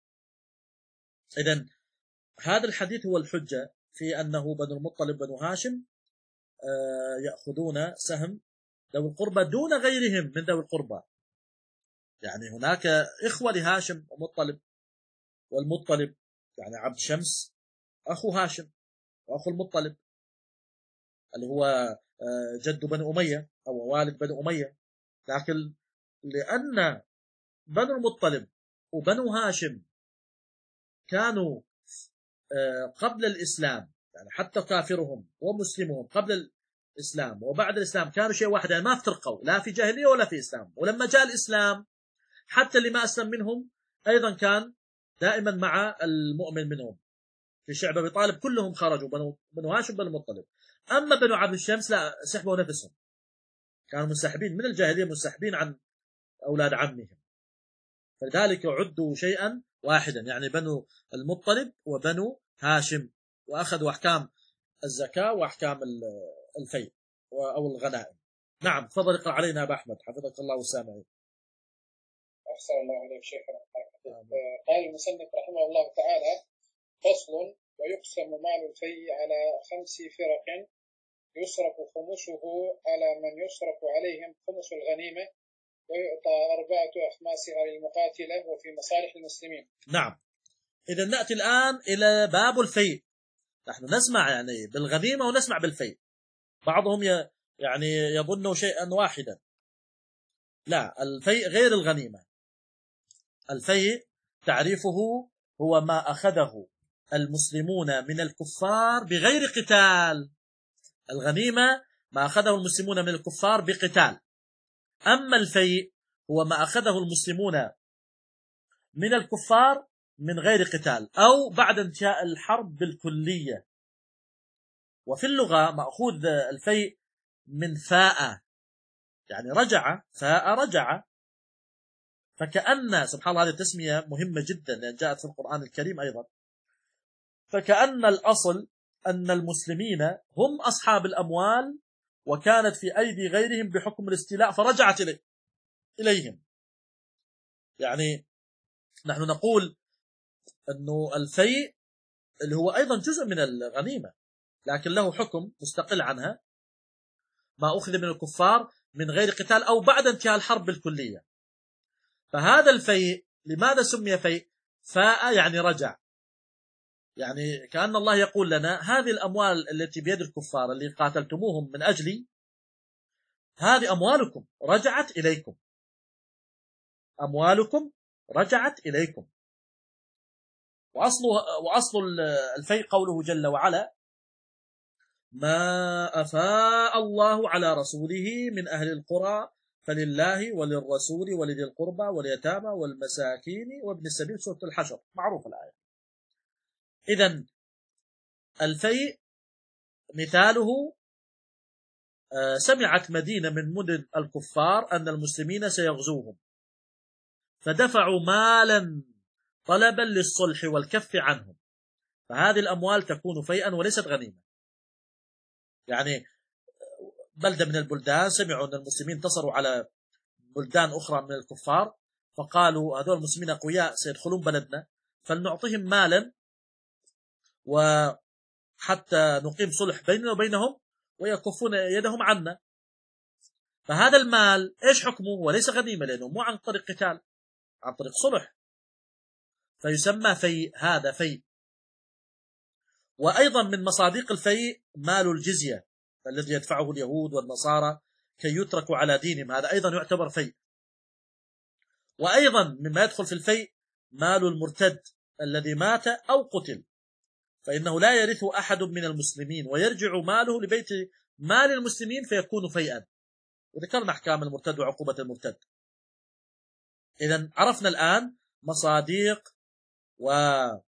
إذن هذا الحديث هو الحجة في أنه بنو المطلب بنو هاشم يأخذون سهم ذوي القربى دون غيرهم من ذوي القربى. يعني هناك إخوة لهاشم ومطلب، والمطلب يعني عبد شمس أخو هاشم وأخو المطلب اللي هو جد بني أمية أو والد بني أمية. لكن لأن بنو المطلب وبنو هاشم كانوا قبل الإسلام، يعني حتى كافرهم ومسلمهم قبل الإسلام وبعد الإسلام كانوا شيء واحد، يعني ما افترقوا لا في جاهلية ولا في إسلام. ولما جاء الإسلام حتى اللي ما أسلم منهم أيضا كان دائما مع المؤمن منهم. في شعب أبي طالب كلهم خرجوا، بنو, بنو هاشم بنو المطلب. أما بنو عبد الشمس لا، سحبوا نفسهم، كانوا منسحبين من الجاهلية، منسحبين عن أولاد عمهم، فلذلك عدوا شيئا واحدا، يعني بنو المطلب وبنو هاشم، وأخذوا أحكام الزكاة وأحكام الفيء أو الغنائم. نعم، تفضل اقرأ علينا أبا أحمد حفظك الله والسامعين. أحسن الله عليك شيخنا. قال المصنف رحمه الله تعالى: فصل: ويقسم مال الفيء على خمس فرق، يصرف خمسه على من يصرف عليهم خمس الغنيمة، ويعطى أربعة أخماسها للمقاتلة وفي مصالح المسلمين. نعم، إذا نأتي الآن إلى باب الفيء. نحن نسمع يعني بالغنيمة ونسمع بالفيء، بعضهم يعني يظن شيئا واحدا. لا، الفيء غير الغنيمة. الفيء تعريفه هو ما أخذه المسلمون من الكفار بغير قتال. الغنيمة ما أخذه المسلمون من الكفار بقتال. أما الفيء هو ما أخذه المسلمون من الكفار من غير قتال أو بعد انتهاء الحرب بالكلية. وفي اللغة مأخوذ الفيء من فاء، يعني رجع، فاء رجع. فكأن سبحان الله هذه التسمية مهمة جدا لأن جاءت في القرآن الكريم أيضا. فكأن الأصل أن المسلمين هم أصحاب الأموال وكانت في أيدي غيرهم بحكم الاستيلاء فرجعت إلي. إليهم. يعني نحن نقول أنه الفيء اللي هو أيضا جزء من الغنيمة لكن له حكم مستقل عنها، ما أخذ من الكفار من غير قتال أو بعد انتهاء الحرب بالكلية. فهذا الفيء لماذا سمي فيء؟ فاء يعني رجع، يعني كأن الله يقول لنا هذه الأموال التي بيد الكفار اللي قاتلتموهم من أجلي، هذه أموالكم رجعت إليكم، أموالكم رجعت إليكم. وأصل وأصل الفيء قوله جل وعلا: ما أفاء الله على رسوله من أهل القرى فلله وللرسول ولذي القربى واليتامى والمساكين وابن السبيل، سورة الحشر، معروف الآية. إذن الفيء مثاله سمعت مدينة من مدن الكفار أن المسلمين سيغزوهم فدفعوا مالا طلبا للصلح والكف عنهم، فهذه الأموال تكون فيئا وليست غنيمة. يعني بلدة من البلدان سمعوا أن المسلمين انتصروا على بلدان أخرى من الكفار، فقالوا هذول المسلمين أقوياء سيدخلون بلدنا فلنعطيهم مالا وحتى نقيم صلح بيننا وبينهم ويكفون يدهم عنا. فهذا المال إيش حكمه؟ وليس غنيمة لأنه مو عن طريق قتال، عن طريق صلح، فيسمى فيء. هذا فيء. وأيضا من مصادق الفيء مال الجزية الذي يدفعه اليهود والنصارى كي يتركوا على دينهم، هذا أيضا يعتبر فيء. وأيضا مما يدخل في الفيء مال المرتد الذي مات أو قتل، فإنه لا يرثه أحد من المسلمين ويرجع ماله لبيت مال المسلمين فيكون فيئا. وذكرنا أحكام المرتد وعقوبة المرتد. إذن عرفنا الآن مصادق والأمور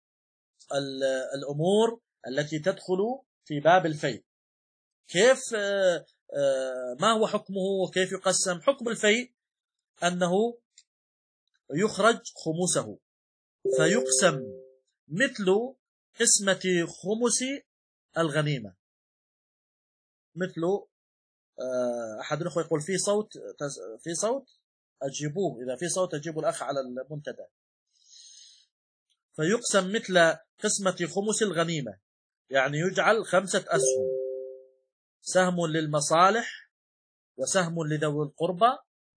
التي تدخل في باب الفيء. كيف ما هو حكمه وكيف يقسم؟ حكم الفيء أنه يخرج خمسه فيقسم مثل قسمة خمس الغنيمة. مثل أحد الأخوة يقول في صوت في صوت أجيبوه، إذا في صوت أجيبوا الأخ على المنتدى. فيقسم مثل قسمة خمس الغنيمة، يعني يجعل خمسة أسهم: سهم للمصالح، وسهم لذوي القربى،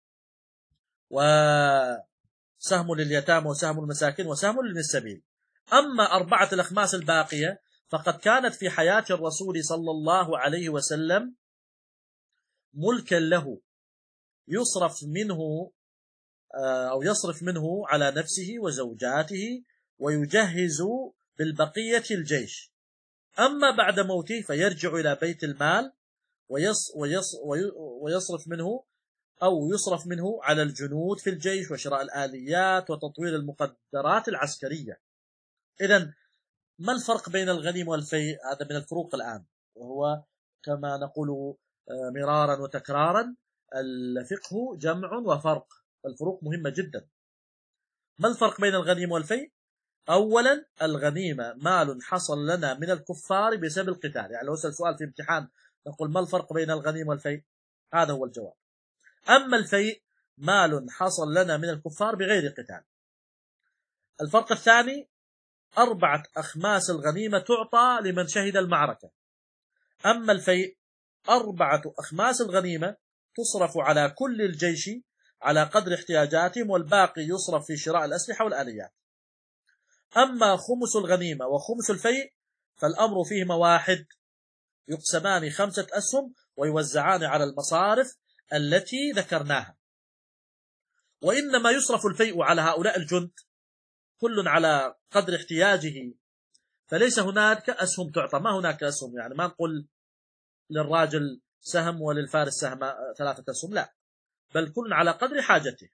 وسهم لليتامى، وسهم المساكين، وسهم للسبيل. أما أربعة الأخماس الباقية فقد كانت في حياة الرسول صلى الله عليه وسلم ملكا له، يصرف منه أو يصرف منه على نفسه وزوجاته، ويجهز بالبقية الجيش. أما بعد موته فيرجع إلى بيت المال ويص ويص ويصرف منه أو يصرف منه على الجنود في الجيش وشراء الآليات وتطوير المقدرات العسكرية. إذن ما الفرق بين الغنيمة والفيء؟ هذا من الفروق الآن، وهو كما نقول مرارا وتكرارا: الفقه جمع وفرق، الفروق مهمة جدا. ما الفرق بين الغنيمة والفيء؟ أولا، الغنيمة مال حصل لنا من الكفار بسبب القتال. يعني لو سأل سؤال في امتحان نقول ما الفرق بين الغنيمة والفيء؟ هذا هو الجواب. أما الفيء مال حصل لنا من الكفار بغير قتال. الفرق الثاني: أربعة أخماس الغنيمة تعطى لمن شهد المعركة. أما الفيء أربعة أخماس الغنيمة تصرف على كل الجيش على قدر احتياجاتهم، والباقي يصرف في شراء الأسلحة والآليات. أما خمس الغنيمة وخمس الفيء فالأمر فيهما واحد: يقسمان خمسة أسهم ويوزعان على المصارف التي ذكرناها. وإنما يصرف الفيء على هؤلاء الجند كل على قدر احتياجه، فليس هناك أسهم تعطى. ما هناك أسهم، يعني ما نقول للراجل سهم وللفارس سهم ثلاثة أسهم، لا، بل كل على قدر حاجته.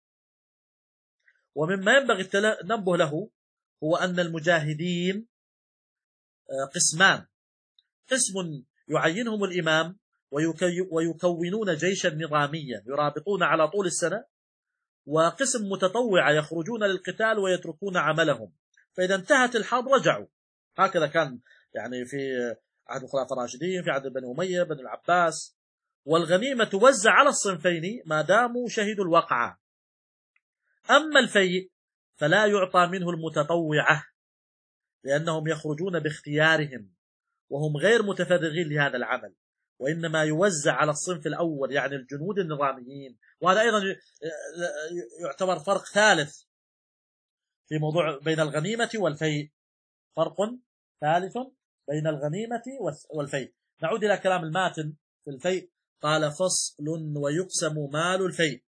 ومما ينبغي التنبه له هو أن المجاهدين قسمان: قسم يعينهم الإمام ويكونون جيشا نظاميا يرابطون على طول السنة، وقسم متطوع يخرجون للقتال ويتركون عملهم، فإذا انتهت الحرب رجعوا. هكذا كان يعني في عهد الخلفاء الراشدين، في عهد بني أمية، بن العباس. والغنيمة توزع على الصنفين ما داموا شهدوا الوقعة. أما الفيء فلا يعطى منه المتطوعة، لأنهم يخرجون باختيارهم وهم غير متفرغين لهذا العمل، وإنما يوزع على الصنف الأول، يعني الجنود النظاميين. وهذا أيضا يعتبر فرق ثالث في موضوع بين الغنيمة والفيء، فرق ثالث بين الغنيمة والفيء. نعود إلى كلام الماتن في الفيء. قال: فصل: ويقسم مال الفيء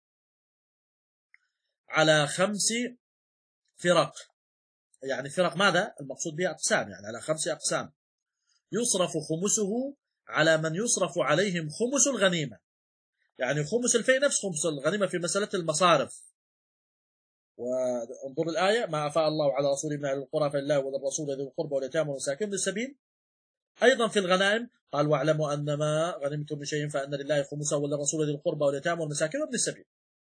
على خمس فرق. يعني فرق ماذا؟ المقصود بها أقسام، يعني على خمس أقسام. يصرف خمسه على من يصرف عليهم خمس الغنيمة، يعني خمس الفيء نفس خمس الغنيمة في مسألة المصارف. وانظر الآية: ما أفاء الله على رسوله من أهل القرى فلله وللرسول ذي القربى واليتامى والمساكين بالسبيل. أيضا في الغنائم قال: واعلموا أنما غنمتم من شيء فأن لله خمسه وللرسول ذي القربى واليتامى والمساكين وابن السبيل.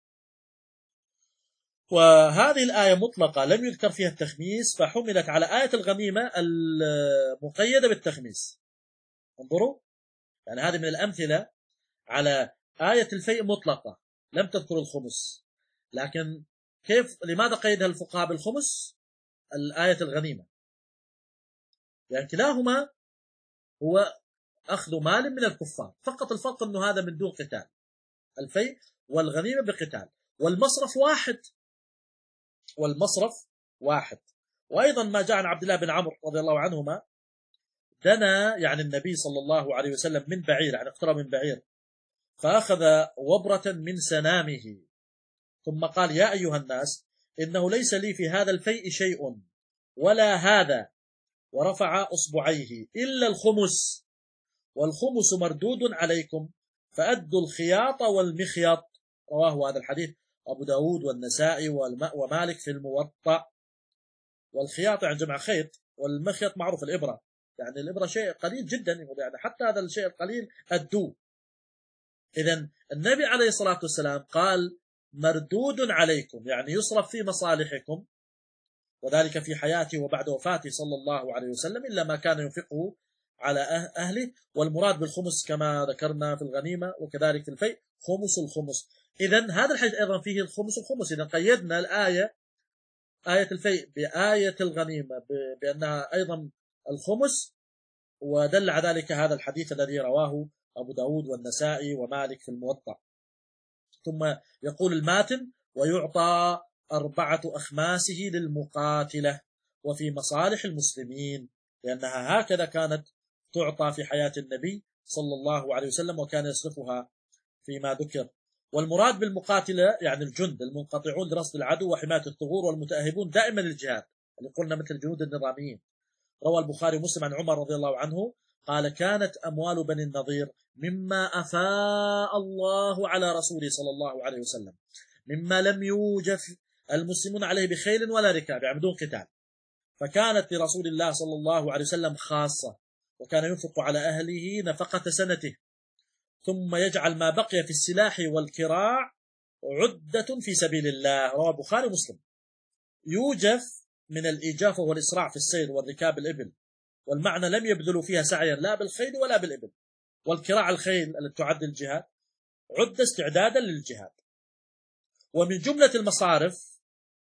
وهذه الآية مطلقة لم يذكر فيها التخميس، فحملت على آية الغنيمة المقيدة بالتخميس. انظروا، يعني هذه من الأمثلة على آية الفيء مطلقة لم تذكر الخمس، لكن كيف لماذا قيدها الفقهاء بالخمس الآية الغنيمة؟ يعني كلاهما هو أخذ مال من الكفار، فقط الفرق أنه هذا من دون قتال، الفيء، والغنيمة بقتال، والمصرف واحد والمصرف واحد. وأيضا ما جاء عن عبد الله بن عمرو رضي الله عنهما: دنا يعني النبي صلى الله عليه وسلم من بعير، يعني اقترب من بعير، فأخذ وبرة من سنامه، ثم قال: يا أيها الناس، إنه ليس لي في هذا الفيء شيء ولا هذا، ورفع أصبعيه إلا الخمس، والخمس مردود عليكم فأدوا الخياط والمخيط. رواه هذا الحديث أبو داود والنسائي ومالك في الموطأ. والخياط يعني جمع خيط، والمخيط معروف الإبرة، يعني الإبرة شيء قليل جدا، يعني حتى هذا الشيء القليل أدوه. إذن النبي عليه الصلاة والسلام قال مردود عليكم، يعني يصرف في مصالحكم، وذلك في حياته وبعد وفاته صلى الله عليه وسلم، إلا ما كان ينفقه على أهله. والمراد بالخمس كما ذكرنا في الغنيمة وكذلك في الفيء خمس الخمس. إذن هذا الحديث أيضا فيه الخمس الخمس. إذن قيدنا الآية آية الفيء بآية الغنيمة بأنها أيضا الخمس، ودل على ذلك هذا الحديث الذي رواه أبو داود والنسائي ومالك في الموطأ. ثم يقول الماتن ويعطى أربعة أخماسه للمقاتلة وفي مصالح المسلمين، لأنها هكذا كانت تعطى في حياة النبي صلى الله عليه وسلم، وكان يصرفها فيما ذكر. والمراد بالمقاتلة يعني الجند المنقطعون لرصد العدو وحماية الثغور والمتأهبون دائما للجهاد، اللي قلنا مثل الجنود النظاميين. روى البخاري ومسلم عن عمر رضي الله عنه قال كانت أموال بني النضير مما أفاء الله على رسوله صلى الله عليه وسلم، مما لم يوجد المسلمون عليه بخيل ولا ركاب، يعني بدون قتال، فكانت لرسول الله صلى الله عليه وسلم خاصة، وكان ينفق على أهله نفقة سنته، ثم يجعل ما بقي في السلاح والكراع عدة في سبيل الله. رواه البخاري ومسلم. يوجف من الإيجاف والإسراع في السير والركاب الإبل، والمعنى لم يبذلوا فيها سعيا لا بالخيل ولا بالإبل. والكراع الخيل التي تعد الجهاد عد استعدادا للجهاد. ومن جملة المصارف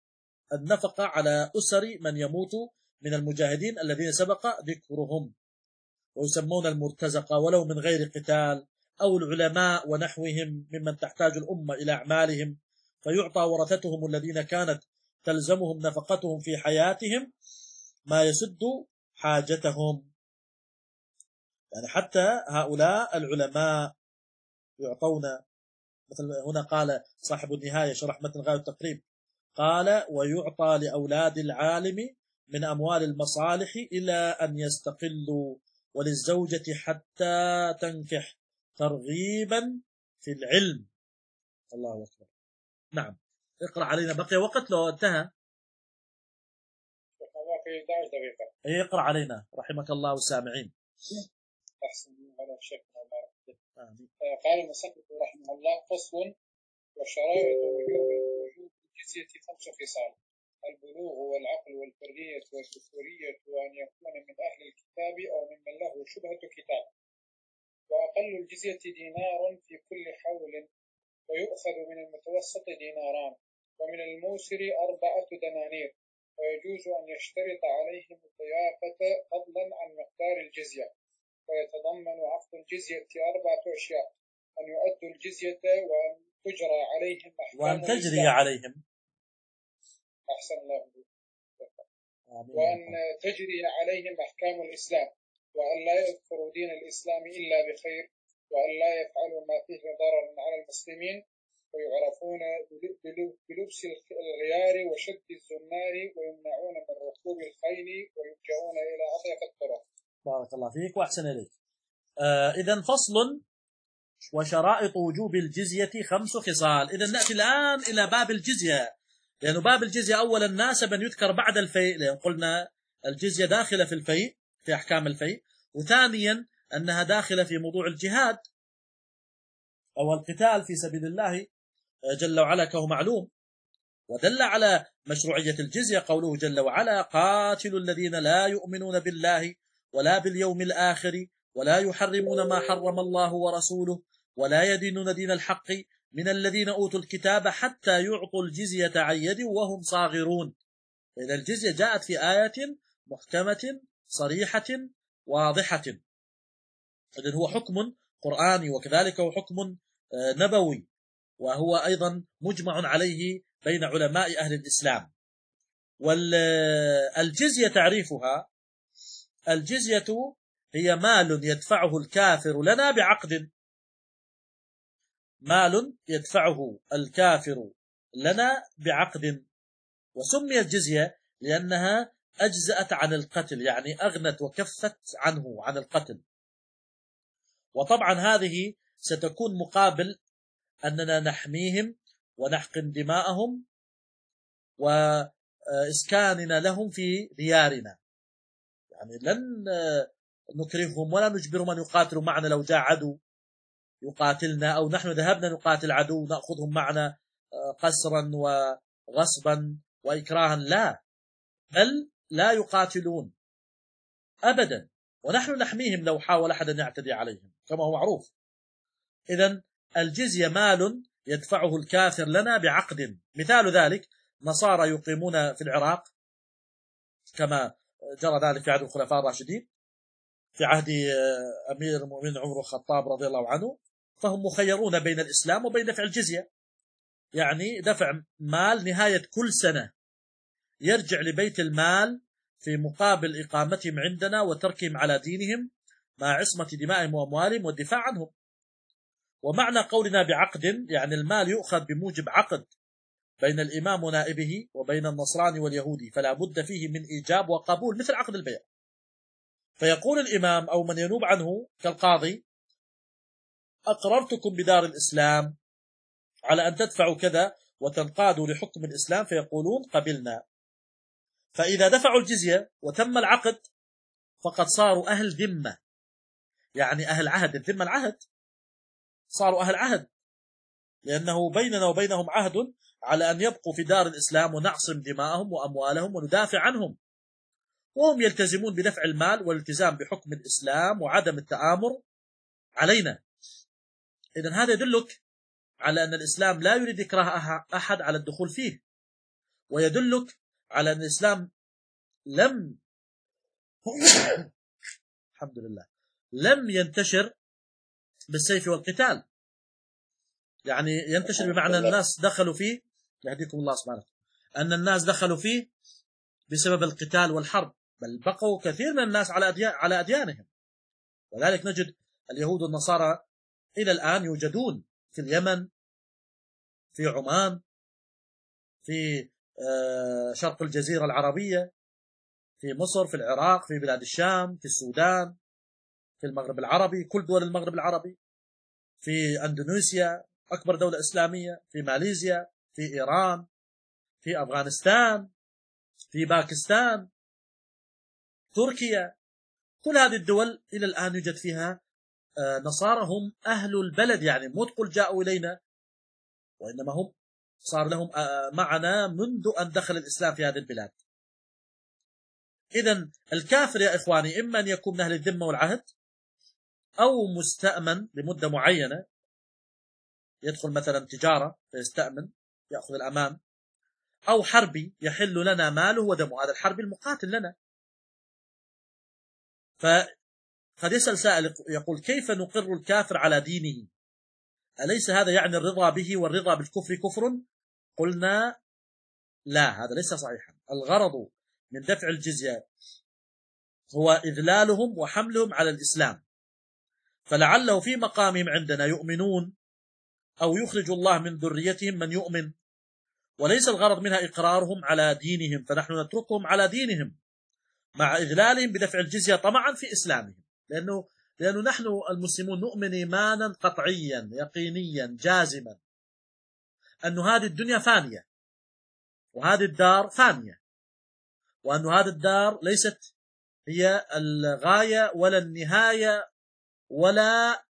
النفقة على أسر من يموت من المجاهدين الذين سبق ذكرهم، ويسمون المرتزقة ولو من غير قتال، أو العلماء ونحوهم ممن تحتاج الأمة إلى أعمالهم، فيعطى ورثتهم الذين كانت تلزمهم نفقتهم في حياتهم ما يسد حاجتهم. يعني حتى هؤلاء العلماء يعطون، مثل هنا قال صاحب النهاية شرح متن غاية التقريب، قال ويعطى لأولاد العالم من أموال المصالح إلى أن يستقلوا، وللزوجة حتى تنكح ترغيبا في العلم. الله أكبر. نعم، اقرأ علينا، بقي وقت لو انتهى. اي اقرأ علينا رحمك الله والسامعين. أحسن على الشيخ. قال المصنف رحمه الله فصل وشرائط وجوب الجزية خمس خصال: البلوغ والعقل والحرية والذكورية وأن يكون من أهل الكتاب أو ممن له شبهة كتاب. وأقل الجزية دينار في كل حول، ويؤخذ من المتوسط ديناران، ومن الموسر أربعة دنانير، ويجوز أن يشترط عليهم الضيافة فضلا عن مقدار الجزية. ويتضمن عقد الجزية أربعة أشياء: أن يؤدوا الجزية وأن تجرى عليهم أحكام وأن تجري عليهم أحسن الله وأن تجري عليهم أحكام الإسلام، وأن لا يذكروا دين الإسلام إلا بخير، وأن لا يفعلوا ما فيه ضرر على المسلمين، ويعرفون بلبس الغيار وشد الزنار، ويمنعون من ركوب الخيل، ويلجؤون إلى أضيق الطرق. بارك الله فيك وأحسن إليك. آه إذن فصل وشرائط وجوب الجزية خمس خصال. إذن نأتي الآن إلى باب الجزية، لأن يعني باب الجزية أولا ناسبا يذكر بعد الفيء، لأن قلنا الجزية داخلة في الفيء في أحكام الفيء، وثانيا أنها داخلة في موضوع الجهاد أو القتال في سبيل الله جل وعلا كهو معلوم. ودل على مشروعية الجزية قوله جل وعلا قاتلوا الذين لا يؤمنون بالله ولا باليوم الآخر ولا يحرمون ما حرم الله ورسوله ولا يدينون دين الحق من الذين أوتوا الكتاب حتى يعطوا الجزية عن يد وهم صاغرون. إذا الجزية جاءت في آية محكمة صريحة واضحة، إذن هو حكم قرآني وكذلك هو حكم نبوي، وهو أيضا مجمع عليه بين علماء أهل الإسلام. والجزية تعريفها: الجزية هي مال يدفعه الكافر لنا بعقد، مال يدفعه الكافر لنا بعقد. وسميت جزية لأنها أجزأت عن القتل، يعني أغنت وكفت عنه عن القتل. وطبعا هذه ستكون مقابل أننا نحميهم ونحقن دماءهم وإسكاننا لهم في ديارنا، يعني لن نكرههم ولا نجبر من يقاتل معنا. لو جاء عدو يقاتلنا أو نحن ذهبنا نقاتل عدو نأخذهم معنا قسرا وغصبا وإكراها، لا، بل لا يقاتلون أبدا، ونحن نحميهم لو حاول أحد أن يعتدي عليهم كما هو معروف. إذن الجزية مال يدفعه الكافر لنا بعقد. مثال ذلك نصارى يقيمون في العراق كما جرى ذلك في عهد الخلفاء الراشدين، في عهد أمير المؤمنين عمر الخطاب رضي الله عنه، فهم مخيرون بين الإسلام وبين دفع الجزية، يعني دفع مال نهاية كل سنة يرجع لبيت المال في مقابل إقامتهم عندنا وتركهم على دينهم مع عصمة دمائهم وأموالهم والدفاع عنهم. ومعنى قولنا بعقد يعني المال يؤخذ بموجب عقد بين الإمام ونائبه وبين النصراني واليهودي، فلا بد فيه من إيجاب وقبول مثل عقد البيع. فيقول الإمام أو من ينوب عنه كالقاضي: أقررتكم بدار الإسلام على أن تدفعوا كذا وتنقادوا لحكم الإسلام، فيقولون قبلنا. فإذا دفعوا الجزية وتم العقد فقد صاروا أهل ذمة، يعني أهل عهد. الذمة العهد، صاروا أهل عهد، لأنه بيننا وبينهم عهد على أن يبقوا في دار الإسلام ونعصم دماءهم وأموالهم وندافع عنهم، وهم يلتزمون بدفع المال والالتزام بحكم الإسلام وعدم التآمر علينا. إذن هذا يدلك على أن الإسلام لا يريد إكراه أحد على الدخول فيه، ويدلك على أن الإسلام لم الحمد لله لم ينتشر بالسيف والقتال، يعني ينتشر بمعنى الناس دخلوا فيه، يهديكم الله سبحانه، أن الناس دخلوا فيه بسبب القتال والحرب، بل بقوا كثير من الناس على أديان على أديانهم. ولذلك نجد اليهود والنصارى إلى الآن يوجدون في اليمن، في عمان، في شرق الجزيرة العربية، في مصر، في العراق، في بلاد الشام، في السودان، في المغرب العربي، كل دول المغرب العربي، في أندونيسيا أكبر دولة إسلامية، في ماليزيا، في إيران، في أفغانستان، في باكستان، تركيا، كل هذه الدول إلى الآن يوجد فيها نصارى هم أهل البلد، يعني مو تقول جاءوا إلينا، وإنما هم صار لهم معنا منذ أن دخل الإسلام في هذه البلاد. إذن الكافر يا إخواني إما أن يكون من أهل الذمة والعهد، أو مستأمن لمدة معينة، يدخل مثلا تجارة فيستأمن يأخذ الأمان، أو حربي يحل لنا ماله ودمه، هذا الحربي المقاتل لنا. فقد يسأل سائل يقول: كيف نقر الكافر على دينه؟ أليس هذا يعني الرضا به والرضا بالكفر كفر؟ قلنا لا، هذا ليس صحيحا. الغرض من دفع الجزية هو إذلالهم وحملهم على الإسلام، فلعله في مقامهم عندنا يؤمنون أو يخرج الله من ذريتهم من يؤمن، وليس الغرض منها إقرارهم على دينهم، فنحن نتركهم على دينهم مع إذلالهم بدفع الجزية طمعا في إسلامهم، لأنه لأنه نحن المسلمون نؤمن إيمانا قطعيا يقينيا جازما أن هذه الدنيا فانية وهذه الدار فانية، وأن هذه الدار ليست هي الغاية ولا النهاية ولا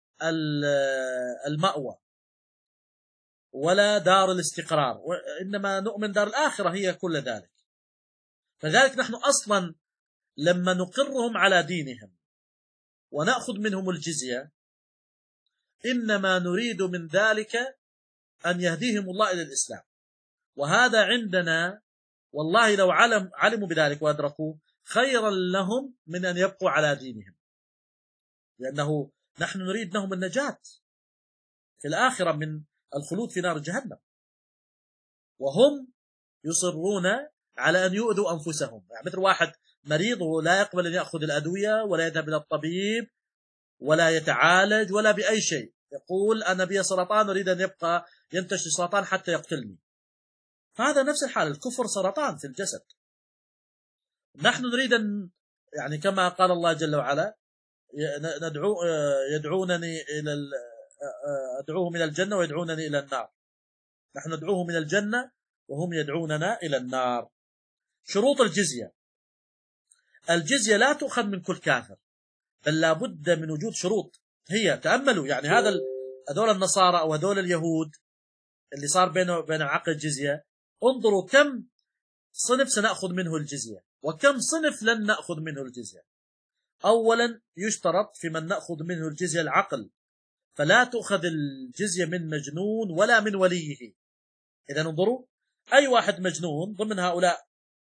المأوى ولا دار الاستقرار، وإنما نؤمن دار الآخرة هي كل ذلك. فذلك نحن أصلا لما نقرهم على دينهم ونأخذ منهم الجزية إنما نريد من ذلك أن يهديهم الله إلى الإسلام، وهذا عندنا والله لو علم علموا بذلك وأدركوا خيرا لهم من أن يبقوا على دينهم، لأنه نحن نريد لهم النجاة في الآخرة من الخلود في نار جهنم، وهم يصرون على أن يؤذوا أنفسهم. يعني مثل واحد مريض ولا يقبل أن يأخذ الأدوية ولا يذهب إلى الطبيب ولا يتعالج ولا بأي شيء، يقول أنا بي سرطان أريد أن يبقى ينتشر سرطان حتى يقتلني. فهذا نفس الحال، الكفر سرطان في الجسد، نحن نريد أن يعني كما قال الله جل وعلا ندعو يدعونني إلى أدعوهم إلى الجنة ويدعونني إلى النار. نحن ندعوهم إلى الجنة وهم يدعوننا إلى النار. شروط الجزية: الجزية لا تؤخذ من كل كافر، بل لا بد من وجود شروط. هي تأملوا يعني هذا هذول النصارى أو هذول اليهود اللي صار بينه وبين عقد الجزية، انظروا كم صنف سنأخذ منه الجزية وكم صنف لن نأخذ منه الجزية. أولا يشترط في من نأخذ منه الجزية العقل، فلا تؤخذ الجزية من مجنون ولا من وليه. إذا انظروا أي واحد مجنون ضمن هؤلاء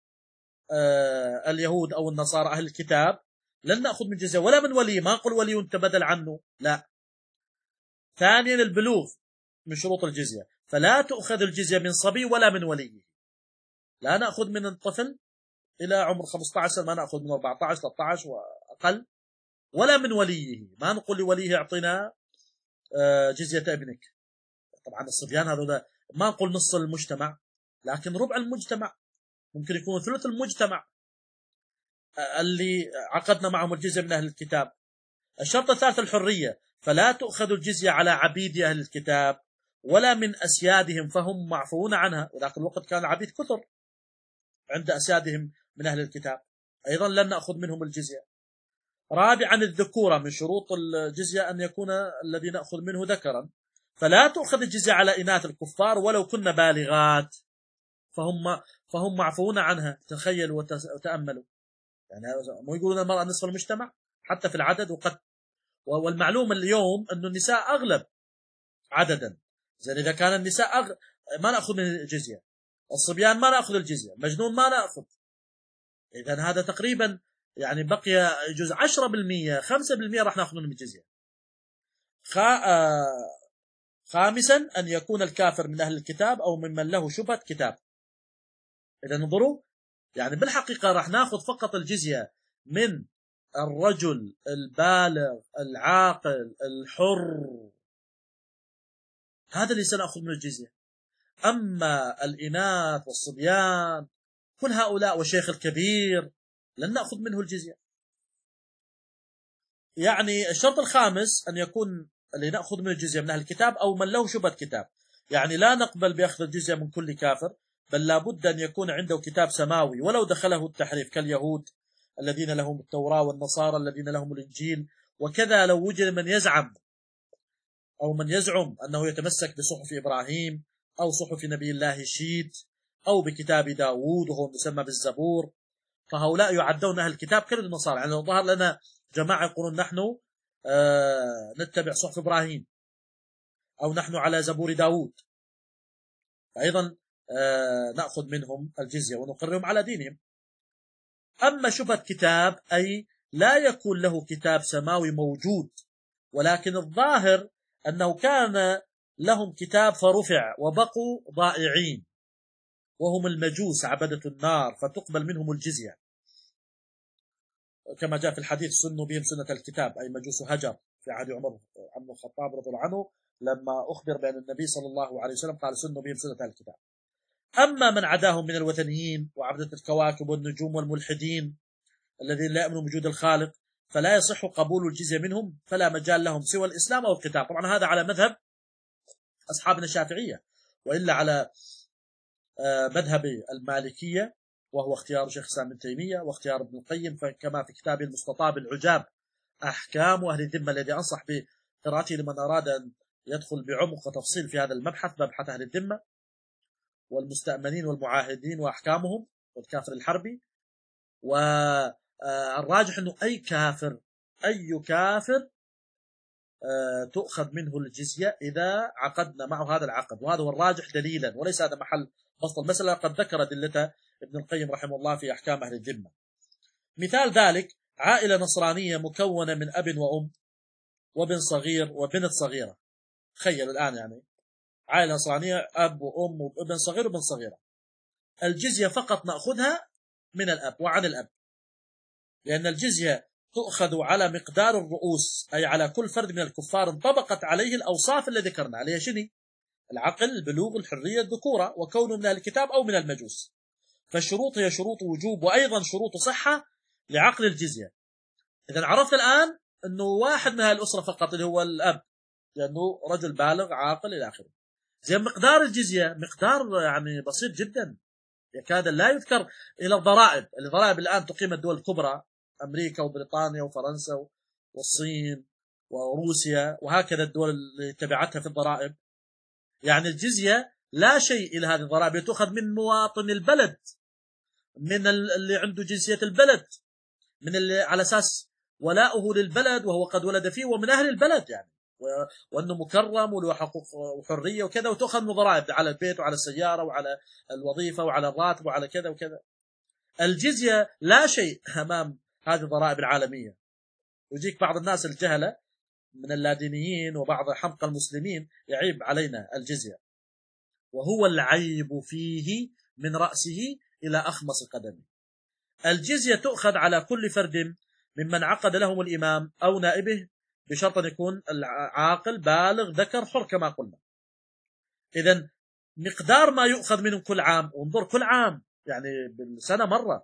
آه اليهود أو النصارى أهل الكتاب لن نأخذ من جزية ولا من ولي. ما نقول ولي أنت بدل عنه، لا. ثانيا البلوغ من شروط الجزية، فلا تؤخذ الجزية من صبي ولا من وليه. لا نأخذ من الطفل إلى عمر خمسة عشر، ما نأخذ من أربعة عشر ثلاثة عشر وأقل، ولا من وليه. ما نقول لوليه اعطينا جزية ابنك. طبعا الصبيان هذول ما نقول نص المجتمع، لكن ربع المجتمع، ممكن يكون ثلث المجتمع اللي عقدنا معهم الجزية من أهل الكتاب. الشرط الثالث الحرية، فلا تؤخذ الجزية على عبيد أهل الكتاب ولا من أسيادهم فهم معفوون عنها، وذاك الوقت كان العبيد كثر عند أسيادهم من أهل الكتاب، أيضا لن نأخذ منهم الجزية. رابعا الذكورة، من شروط الجزية أن يكون الذي نأخذ منه ذكرا، فلا تؤخذ الجزية على إناث الكفار ولو كن بالغات فهم فهم معفوون عنها. تخيلوا وتأملوا، يعني مو يقولون المرأة نصف المجتمع حتى في العدد. وقد والمعلوم اليوم أن النساء أغلب عددا، زين إذا كان النساء أغ... ما نأخذ من الجزية، الصبيان ما نأخذ الجزية، مجنون ما نأخذ. إذن هذا تقريبا يعني بقي جزء عشرة بالمئة خمسة بالمئة راح نأخذ من الجزية. خا... خامسا أن يكون الكافر من أهل الكتاب أو ممن له شبهة كتاب. إذا انظروا يعني بالحقيقة راح نأخذ فقط الجزية من الرجل البالغ العاقل الحر، هذا اللي سنأخذ من الجزية. أما الإناث والصبيان كل هؤلاء والشيخ الكبير لن نأخذ منه الجزية. يعني الشرط الخامس أن يكون اللي نأخذ من الجزية من أهل الكتاب أو من له شبهة كتاب، يعني لا نقبل بأخذ الجزية من كل كافر، بل لا بد أن يكون عنده كتاب سماوي ولو دخله التحريف، كاليهود الذين لهم التوراة والنصارى الذين لهم الإنجيل. وكذا لو وجد من يزعم أو من يزعم أنه يتمسك بصحف إبراهيم أو صحف نبي الله شيت أو بكتاب داود وهو مسمى بالزبور، فهؤلاء يعدون أهل الكتاب كل النصارى. يعني لو ظهر لنا جماعة يقولون نحن آه نتبع صحف إبراهيم أو نحن على زبور داود، أيضا آه نأخذ منهم الجزية ونقرهم على دينهم. أما شبهة كتاب أي لا يكون له كتاب سماوي موجود، ولكن الظاهر أنه كان لهم كتاب فرفع وبقوا ضائعين، وهم المجوس عبدة النار، فتقبل منهم الجزية كما جاء في الحديث: سنوا بهم سنة الكتاب، أي مجوس هجر في عهد عمر بن الخطاب رضي الله عنه، لما أخبر بأن النبي صلى الله عليه وسلم قال: سنوا بهم سنة الكتاب. أما من عداهم من الوثنيين وعبدة الكواكب والنجوم والملحدين الذين لا يؤمنون بوجود الخالق، فلا يصح قبول الجزية منهم، فلا مجال لهم سوى الإسلام أو القتال. طبعا هذا على مذهب أصحابنا الشافعية، وإلا على مذهب المالكية، وهو اختيار شيخ الإسلام ابن تيمية واختيار ابن القيم، كما في كتابه المستطاب العجاب أحكام أهل الذمة، الذي أنصح بقراءته لمن أراد أن يدخل بعمق وتفصيل في هذا المبحث، مبحث أهل الذمة والمستأمنين والمعاهدين وأحكامهم والكافر الحربي. والراجح أنه أي كافر أي كافر تؤخذ منه الجزية إذا عقدنا معه هذا العقد، وهذا هو الراجح دليلا، وليس هذا محل بسط المسألة. قد ذكر دلته ابن القيم رحمه الله في أحكام أهل الذمة. مثال ذلك عائلة نصرانية مكونة من أب وأم وابن صغير وبنت صغيرة. تخيلوا الآن يعني عائلة نصرانية أب وأم وابن صغير وبنت صغيرة، الجزية فقط نأخذها من الأب وعن الأب، لأن الجزية تؤخذ على مقدار الرؤوس، أي على كل فرد من الكفار انطبقت عليه الأوصاف اللي ذكرنا عليها: شنو؟ العقل، البلوغ، الحرية، الذكورة، وكونه من الكتاب أو من المجوس. فالشروط هي شروط وجوب وأيضا شروط صحة لعقد الجزية. إذا عرفت الآن أنه واحد من هذه الأسرة فقط اللي هو الأب، لأنه رجل بالغ عاقل إلى آخره. زي مقدار الجزية مقدار يعني بسيط جدا، يكاد لا يذكر. إلى الضرائب، الضرائب الآن تقيم الدول الكبرى، أمريكا وبريطانيا وفرنسا والصين وروسيا وهكذا الدول اللي تبعتها في الضرائب. يعني الجزية لا شيء إلى هذه الضرائب، تؤخذ من مواطن البلد، من اللي عنده جنسية البلد، من اللي على أساس ولاؤه للبلد وهو قد ولد فيه ومن أهل البلد يعني، وأنه مكرم وله حقوق وحرية وكذا، وتؤخذ من ضرائب على البيت وعلى السيارة وعلى الوظيفة وعلى الراتب وعلى كذا وكذا. الجزية لا شيء أمام هذه الضرائب العالمية. يجيك بعض الناس الجهلة من اللادينيين وبعض حمقى المسلمين يعيب علينا الجزية، وهو العيب فيه من رأسه إلى أخمص قدمه. الجزية تؤخذ على كل فرد ممن عقد لهم الإمام أو نائبه، بشرط أن يكون العاقل بالغ ذكر حر كما قلنا. إذن مقدار ما يؤخذ منهم كل عام، وانظر كل عام يعني بالسنة مرة.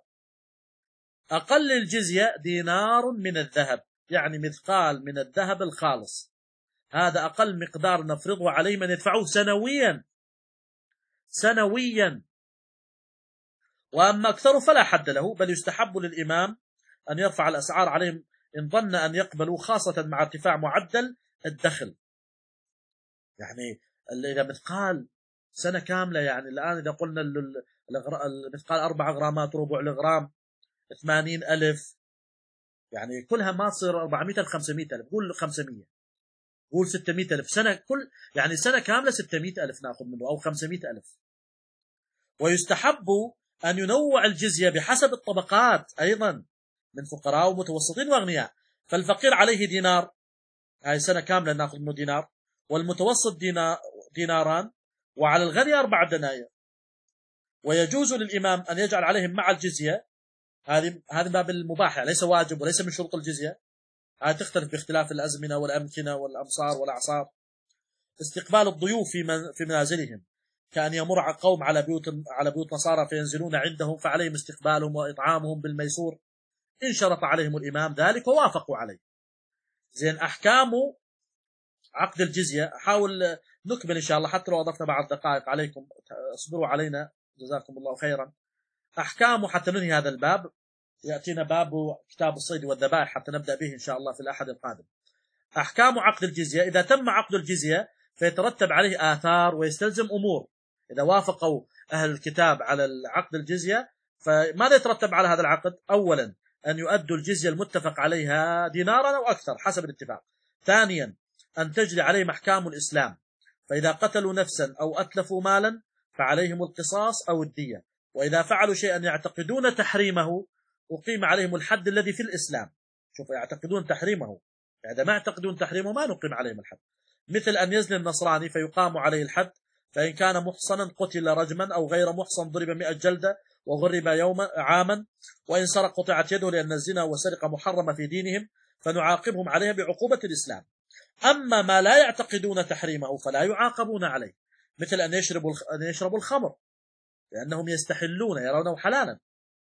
أقل الجزية دينار من الذهب، يعني مثقال من الذهب الخالص، هذا أقل مقدار نفرضه عليه من يدفعه سنويا سنويا. وأما أكثره فلا حد له، بل يستحب للإمام أن يرفع الأسعار عليهم إن ظن أن يقبلوا، خاصة مع ارتفاع معدل الدخل. يعني إذا مثقال سنة كاملة، يعني الآن إذا قلنا المثقال أربع غرامات ربع الغرام ثمانين ألف، يعني كلها ما تصير أربعمائة ألف خمسمائة ألف، قول خمسمائة، قول ستمائة ألف سنة، كل يعني سنة كاملة ستمائة ألف نأخذ منه أو خمسمائة ألف. ويستحب أن ينوع الجزية بحسب الطبقات أيضا، من فقراء ومتوسطين وأغنياء. فالفقير عليه دينار، هاي سنة كاملة نأخذ منه دينار، والمتوسط دينار ديناران، وعلى الغني أربع دناير. ويجوز للإمام أن يجعل عليهم مع الجزية، هذه هذا باب المباح، ليس واجب وليس من شروط الجزية، هذه تختلف باختلاف الأزمنة والأمكنة والأمصار والأعصار. استقبال الضيوف في من في منازلهم، كأن يمر قوم على بيوت على بيوت نصارى فينزلون عندهم، فعليهم استقبالهم وإطعامهم بالميسور إن شرط عليهم الإمام ذلك ووافقوا عليه. زين، أحكام عقد الجزية أحاول نكمل إن شاء الله، حتى لو أضفنا بعض دقائق عليكم، اصبروا علينا جزاكم الله خيرا. أحكام حتى ننهي هذا الباب، يأتينا باب كتاب الصيد والذبائح حتى نبدأ به إن شاء الله في الأحد القادم. أحكام عقد الجزية: إذا تم عقد الجزية فيترتب عليه آثار ويستلزم أمور. إذا وافقوا أهل الكتاب على عقد الجزية، فماذا يترتب على هذا العقد؟ أولا أن يؤدوا الجزية المتفق عليها دينارا أو أكثر حسب الاتفاق. ثانيا أن تجري عليهم أحكام الإسلام، فإذا قتلوا نفسا أو أتلفوا مالا فعليهم القصاص أو الدية، وإذا فعلوا شيئا يعتقدون تحريمه أقيم عليهم الحد الذي في الإسلام. شوف، يعتقدون تحريمه، إذا ما يعتقدون تحريمه ما نقيم عليهم الحد. مثل أن يزني النصراني فيقام عليه الحد، فإن كان محصنا قتل رجما، أو غير محصن ضرب مئة جلدة وغرب يوما عاما، وإن سرق قطعت يده، لأن الزنا والسرقة محرمة في دينهم فنعاقبهم عليها بعقوبة الإسلام. أما ما لا يعتقدون تحريمه فلا يعاقبون عليه، مثل أن يشربوا أن يشربوا الخمر لأنهم يستحلون يرونه حلالا.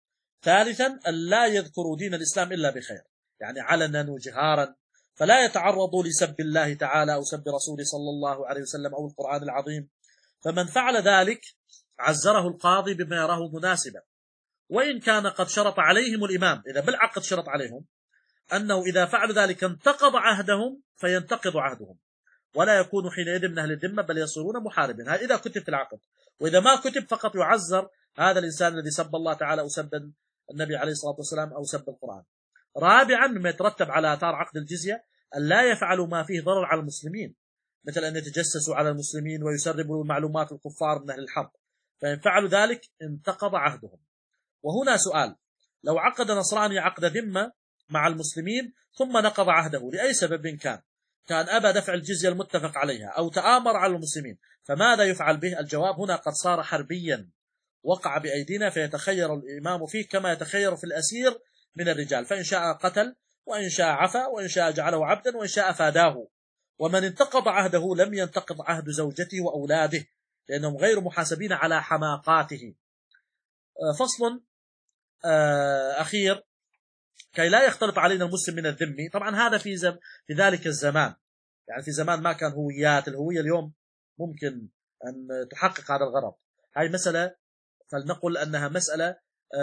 ثالثا أن لا يذكروا دين الإسلام إلا بخير، يعني علنا وجهارا، فلا يتعرضوا لسب الله تعالى أو سب رسوله صلى الله عليه وسلم أو القرآن العظيم. فمن فعل ذلك عزره القاضي بما يراه مناسبا، وإن كان قد شرط عليهم الإمام، إذا بالعقد شرط عليهم أنه إذا فعلوا ذلك انتقض عهدهم فينتقض عهدهم، ولا يكون حينئذ من أهل الذمة بل يصيرون محاربين. هذا إذا كتب في العقد، وإذا ما كتب فقط يعزر هذا الإنسان الذي سب الله تعالى أو سب النبي عليه الصلاة والسلام أو سب القرآن. رابعا مما يترتب على آثار عقد الجزية أن لا يفعلوا ما فيه ضرر على المسلمين، مثل أن يتجسسوا على المسلمين ويسربوا معلومات الكفار من أهل الحرب، فإن فعلوا ذلك انتقض عهدهم. وهنا سؤال: لو عقد نصراني عقد ذمة مع المسلمين ثم نقض عهده لأي سبب كان، كان أبى دفع الجزية المتفق عليها أو تآمر على المسلمين، فماذا يفعل به؟ الجواب: هنا قد صار حربيا وقع بأيدينا، فيتخير الإمام فيه كما يتخير في الأسير من الرجال، فإن شاء قتل، وإن شاء عفا، وإن شاء جعله عبدا، وإن شاء فاداه. ومن انتقض عهده لم ينتقض عهد زوجته وأولاده، لأنهم غير محاسبين على حماقاته. فصل أخير كي لا يختلط علينا المسلم من الذمي. طبعا هذا في زم في ذلك الزمان، يعني في زمان ما كان هويات. الهوية اليوم ممكن أن تحقق هذا الغرض. هاي مسألة فلنقل أنها مسألة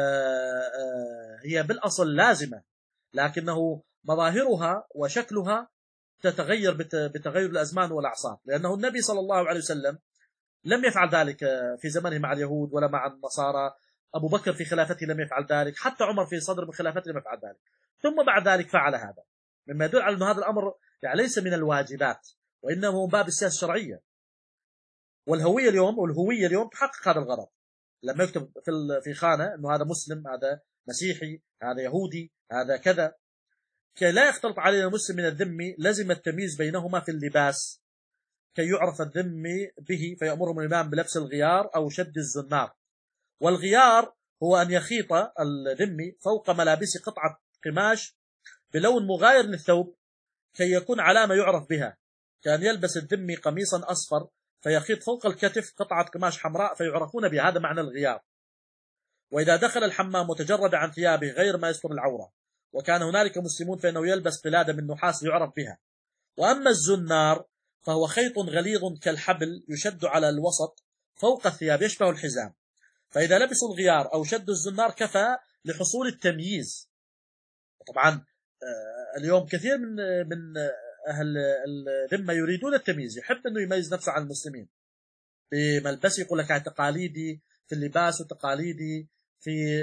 هي بالأصل لازمة، لكنه مظاهرها وشكلها تتغير بتغير الأزمان والأعصار، لأنه النبي صلى الله عليه وسلم لم يفعل ذلك في زمنه مع اليهود ولا مع النصارى. أبو بكر في خلافته لم يفعل ذلك، حتى عمر في صدر من خلافته لم يفعل ذلك، ثم بعد ذلك فعل هذا، مما يدل على أن هذا الأمر يعني ليس من الواجبات، وإنه من باب السياسة الشرعية. والهوية اليوم والهوية اليوم تحقق هذا الغرض. لما يكتب في في خانة أنه هذا مسلم، هذا مسيحي، هذا يهودي، هذا كذا، كي لا يختلط علينا المسلم من الذمي، لازم التمييز بينهما في اللباس كي يعرف الذمي به، فيأمرهم الإمام بلبس الغيار أو شد الزنار. والغيار هو أن يخيط الذمي فوق ملابس قطعة قماش بلون مغاير للثوب كي يكون علامة يعرف بها، كان يلبس الذمي قميصا أصفر فيخيط فوق الكتف قطعة قماش حمراء فيعرفون بها، هذا معنى الغيار. وإذا دخل الحمام متجرد عن ثيابه غير ما يستر العورة وكان هنالك مسلمون فإنه يلبس قلادة من نحاس يعرف بها. وأما الزنار فهو خيط غليظ كالحبل يشد على الوسط فوق الثياب يشبه الحزام، فإذا لبسوا الغيار أو شدوا الزنار كفى لحصول التمييز. طبعا اليوم كثير من من أهل الذمة يريدون التمييز، يحب أنه يميز نفسه عن المسلمين بملبسه، يقول لك تقاليدي في اللباس وتقاليدي في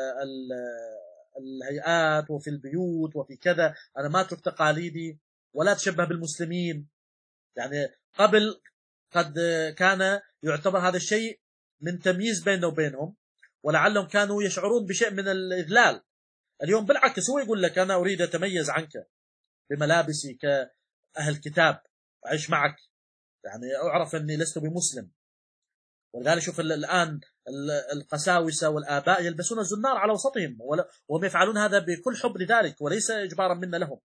الهيئات وفي البيوت وفي كذا، أنا ما أترك تقاليدي ولا تشبه بالمسلمين. يعني قبل قد كان يعتبر هذا الشيء من تمييز بيننا وبينهم، ولعلهم كانوا يشعرون بشيء من الإذلال. اليوم بالعكس هو يقول لك أنا أريد أتميز عنك بملابسي كأهل كتاب، أعيش معك، يعني أعرف أني لست بمسلم. ولذلك شوف الآن القساوسة والآباء يلبسون الزنار على وسطهم، وهم يفعلون هذا بكل حب لذلك وليس إجبارا منا لهم.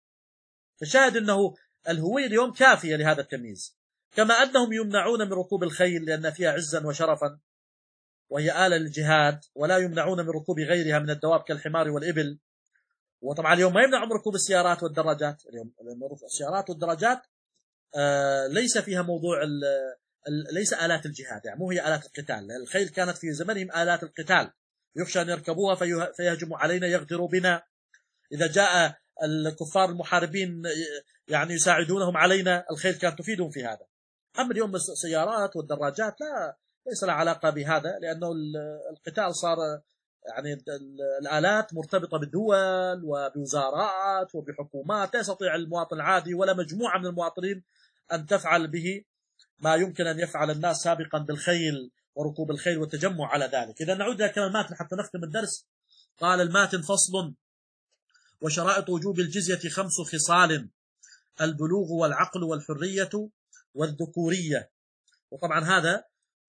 فشاهد أنه الهوية اليوم كافية لهذا التمييز، كما أنهم يمنعون من ركوب الخيل لأن فيها عزا وشرفا وهي آلة للجهاد، ولا يمنعون من ركوب غيرها من الدواب كالحمار والإبل. وطبعا اليوم ما يمنع من ركوب السيارات والدراجات، اليوم السيارات والدراجات آه ليس فيها موضوع ال ال ليس آلات الجهاد، يعني مو هي آلات القتال. الخيل كانت في زمنهم آلات القتال، يخشى أن يركبوها فيهجموا علينا يغدروا بنا، إذا جاء الكفار المحاربين يعني يساعدونهم علينا، الخيل كانت تفيدهم في هذا. أما اليوم السيارات والدراجات لا، ليس لها علاقة بهذا، لأنه القتال صار يعني الآلات مرتبطة بالدول وبوزارات وبحكومات، لا يستطيع المواطن العادي ولا مجموعة من المواطنين أن تفعل به ما يمكن أن يفعل الناس سابقا بالخيل وركوب الخيل والتجمع على ذلك. إذا نعود إلى كلام الماتن حتى نختم الدرس. قال الماتن: فصل: وشرائط وجوب الجزية خمس خصال: البلوغ والعقل والحرية والذكورية. وطبعا هذا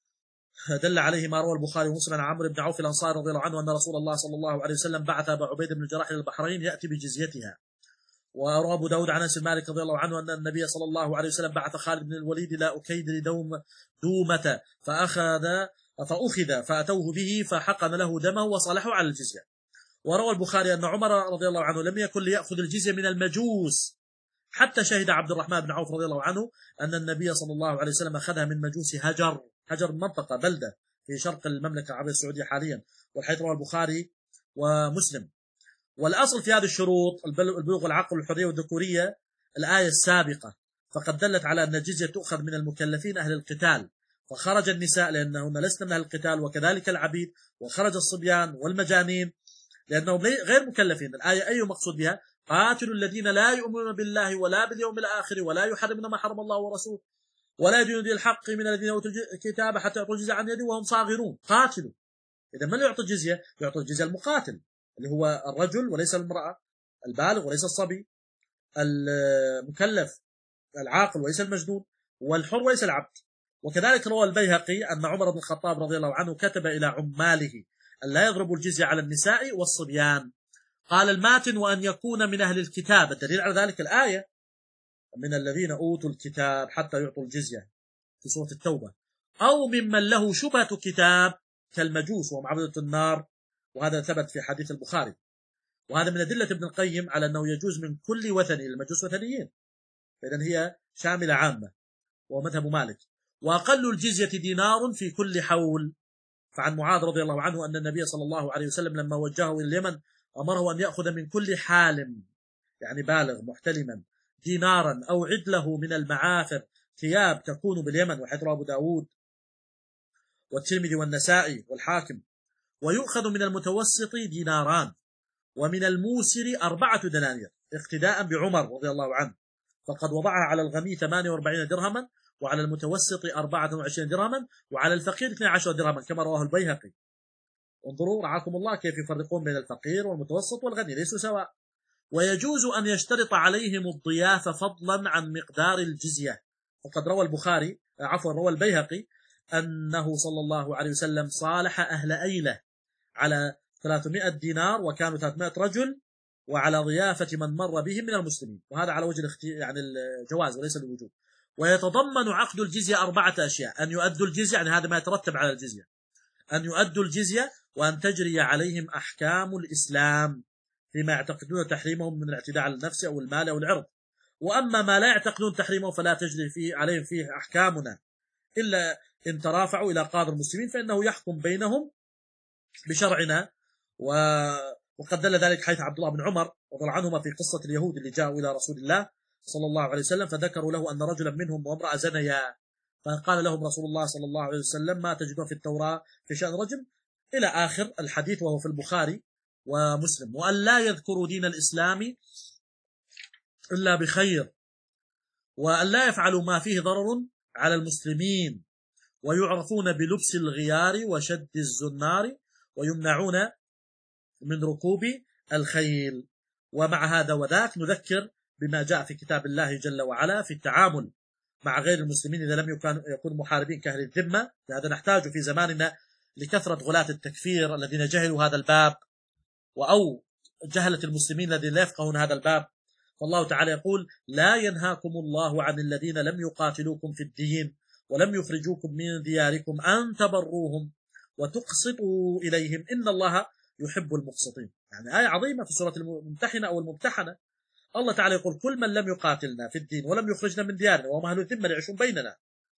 دل عليه ما روى البخاري ومسلم عن عمرو بن عوف الأنصاري رضي الله عنه أن رسول الله صلى الله عليه وسلم بعث أبا عبيد بن الجراح إلى البحرين يأتي بجزيتها. وروى أبو داود عن أنس مالك رضي الله عنه أن النبي صلى الله عليه وسلم بعث خالد بن الوليد إلى أكيد دوم دومة فأخذ فأخذ فأتوه به فحقن له دمه وصالحه على الجزية. وروى البخاري أن عمر رضي الله عنه لم يكن ليأخذ الجزية من المجوس حتى شهد عبد الرحمن بن عوف رضي الله عنه أن النبي صلى الله عليه وسلم أخذها من مجوس هجر. هجر منطقة بلدة في شرق المملكة العربية السعودية حاليا، والحديث رواه البخاري ومسلم. والأصل في هذه الشروط البلوغ والعقل والحرية والذكورية الآية السابقة، فقد دلت على أن الجزية تؤخذ من المكلفين أهل القتال، فخرج النساء لأنهن لسن من أهل القتال، وكذلك العبيد، وخرج الصبيان والمجانين لأنهم غير مكلفين. الآية أي مقصود بها؟ قاتلوا الذين لا يؤمنون بالله ولا باليوم الآخر ولا يحرمون ما حرم الله ورسوله ولا يدينون دين الحق من الذين أوتوا الكتاب حتى يعطوا الجزية عن يد وهم صاغرون. قاتلوا. إذا من يعطي الجزية؟ يعطي الجزية المقاتل اللي هو الرجل وليس المرأة، البالغ وليس الصبي، المكلف العاقل وليس المجنون، والحر وليس العبد. وكذلك روى البيهقي أن عمر بن الخطاب رضي الله عنه كتب إلى عماله أن لا يضربوا الجزية على النساء والصبيان. قال الماتن: وأن يكون من أهل الكتاب. الدليل على ذلك الآية: من الذين أوتوا الكتاب حتى يعطوا الجزية في سورة التوبة، أو ممن له شبهة كتاب كالمجوس ومعبدة النار، وهذا ثبت في حديث البخاري. وهذا من أدلة ابن القيم على أنه يجوز من كل وثني، المجوس وثنيين، فإذن هي شاملة عامة، ومذهب مالك. وأقل الجزية دينار في كل حول. فعن معاذ رضي الله عنه أن النبي صلى الله عليه وسلم لما وجهه إلى اليمن أمره أن يأخذ من كل حالم، يعني بالغ محتلما، دينارا أو عدله من المعافر، ثياب تكون باليمن، وحيث رواه أبو داود والترمذي والنسائي والحاكم. ويؤخذ من المتوسط ديناران، ومن الموسر أربعة دنانير، اقتداء بعمر رضي الله عنه، فقد وضعها على الغني ثمانية وأربعين درهما، وعلى المتوسط أربعة وعشرين درهما، وعلى الفقير اثني عشر درهما، كما رواه البيهقي. انظروا رعاكم الله كيف يفرقون بين الفقير والمتوسط والغني، ليسوا سواء. ويجوز أن يشترط عليهم الضيافة فضلا عن مقدار الجزية. وقد روى البخاري عفوا روى البيهقي أنه صلى الله عليه وسلم صالح أهل أيلة على ثلاثمائة دينار، وكانوا ثلاثمائة رجل، وعلى ضيافة من مر بهم من المسلمين، وهذا على وجه يعني الجواز وليس الوجوب. ويتضمن عقد الجزية أربعة أشياء: أن يؤدوا الجزية، يعني هذا ما يترتب على الجزية، أن يؤدوا الجزية، وأن تجري عليهم أحكام الإسلام فيما يعتقدون تحريمهم من الاعتداء على النفس أو المال أو العرض. وأما ما لا يعتقدون تحريمه فلا تجري فيه عليهم فيه أحكامنا، إلا إن ترافعوا إلى قاضي المسلمين فإنه يحكم بينهم بشرعنا. و... وقد دل ذلك حيث عبد الله بن عمر رضي الله عنهما في قصة اليهود اللي جاءوا إلى رسول الله صلى الله عليه وسلم، فذكروا له أن رجلا منهم وامرأة زنيا، فقال لهم رسول الله صلى الله عليه وسلم: ما تجدون في التوراة في شأن رجل، إلى آخر الحديث، وهو في البخاري ومسلم. وأن لا يذكروا دين الإسلام إلا بخير، وأن لا يفعلوا ما فيه ضرر على المسلمين، ويعرفون بلبس الغيار وشد الزنار، ويمنعون من ركوب الخيل. ومع هذا وذاك نذكر بما جاء في كتاب الله جل وعلا في التعامل مع غير المسلمين إذا لم يكونوا محاربين كأهل الذمة. هذا نحتاج في زماننا لكثرة غلاة التكفير الذين جهلوا هذا الباب، أو جهلة المسلمين الذين لا يفقهون هذا الباب. فالله تعالى يقول: لا ينهاكم الله عن الذين لم يقاتلوكم في الدين ولم يخرجوكم من دياركم أن تبروهم وتقسطوا إليهم إن الله يحب المقسطين. يعني آية عظيمة في سورة الممتحنة أو الممتحنة. الله تعالى يقول: كل من لم يقاتلنا في الدين ولم يخرجنا من ديارنا وهم أهل الذمة يعيشون بيننا،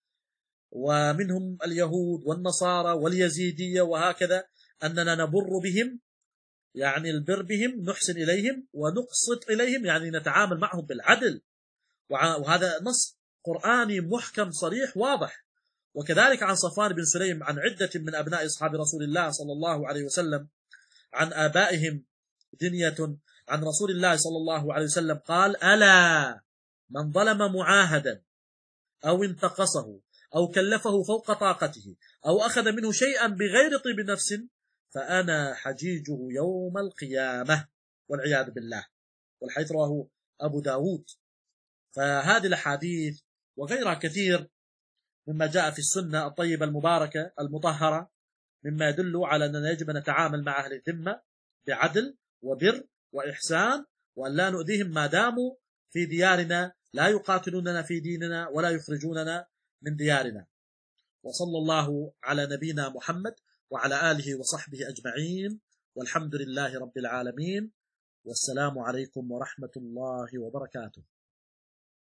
ومنهم اليهود والنصارى واليزيدية وهكذا، أننا نبر بهم، يعني البر بهم، نحسن إليهم، ونقسط إليهم، يعني نتعامل معهم بالعدل. وهذا نص قرآني محكم صريح واضح. وكذلك عن صفوان بن سليم عن عدة من أبناء أصحاب رسول الله صلى الله عليه وسلم عن آبائهم دنية عن رسول الله صلى الله عليه وسلم قال: ألا من ظلم معاهدا أو انتقصه أو كلفه فوق طاقته أو أخذ منه شيئا بغير طيب نفس فأنا حجيجه يوم القيامة، والعياذ بالله. والحديث رواه أبو داود. فهذه الأحاديث وغيرها كثير مما جاء في السنة الطيبة المباركة المطهرة مما يدل على أننا يجب أن نتعامل مع أهل الذمة بعدل وبر وإحسان، وأن لا نؤذيهم ما داموا في ديارنا، لا يقاتلوننا في ديننا ولا يخرجوننا من ديارنا. وصلى الله على نبينا محمد وعلى آله وصحبه أجمعين، والحمد لله رب العالمين، والسلام عليكم ورحمة الله وبركاته.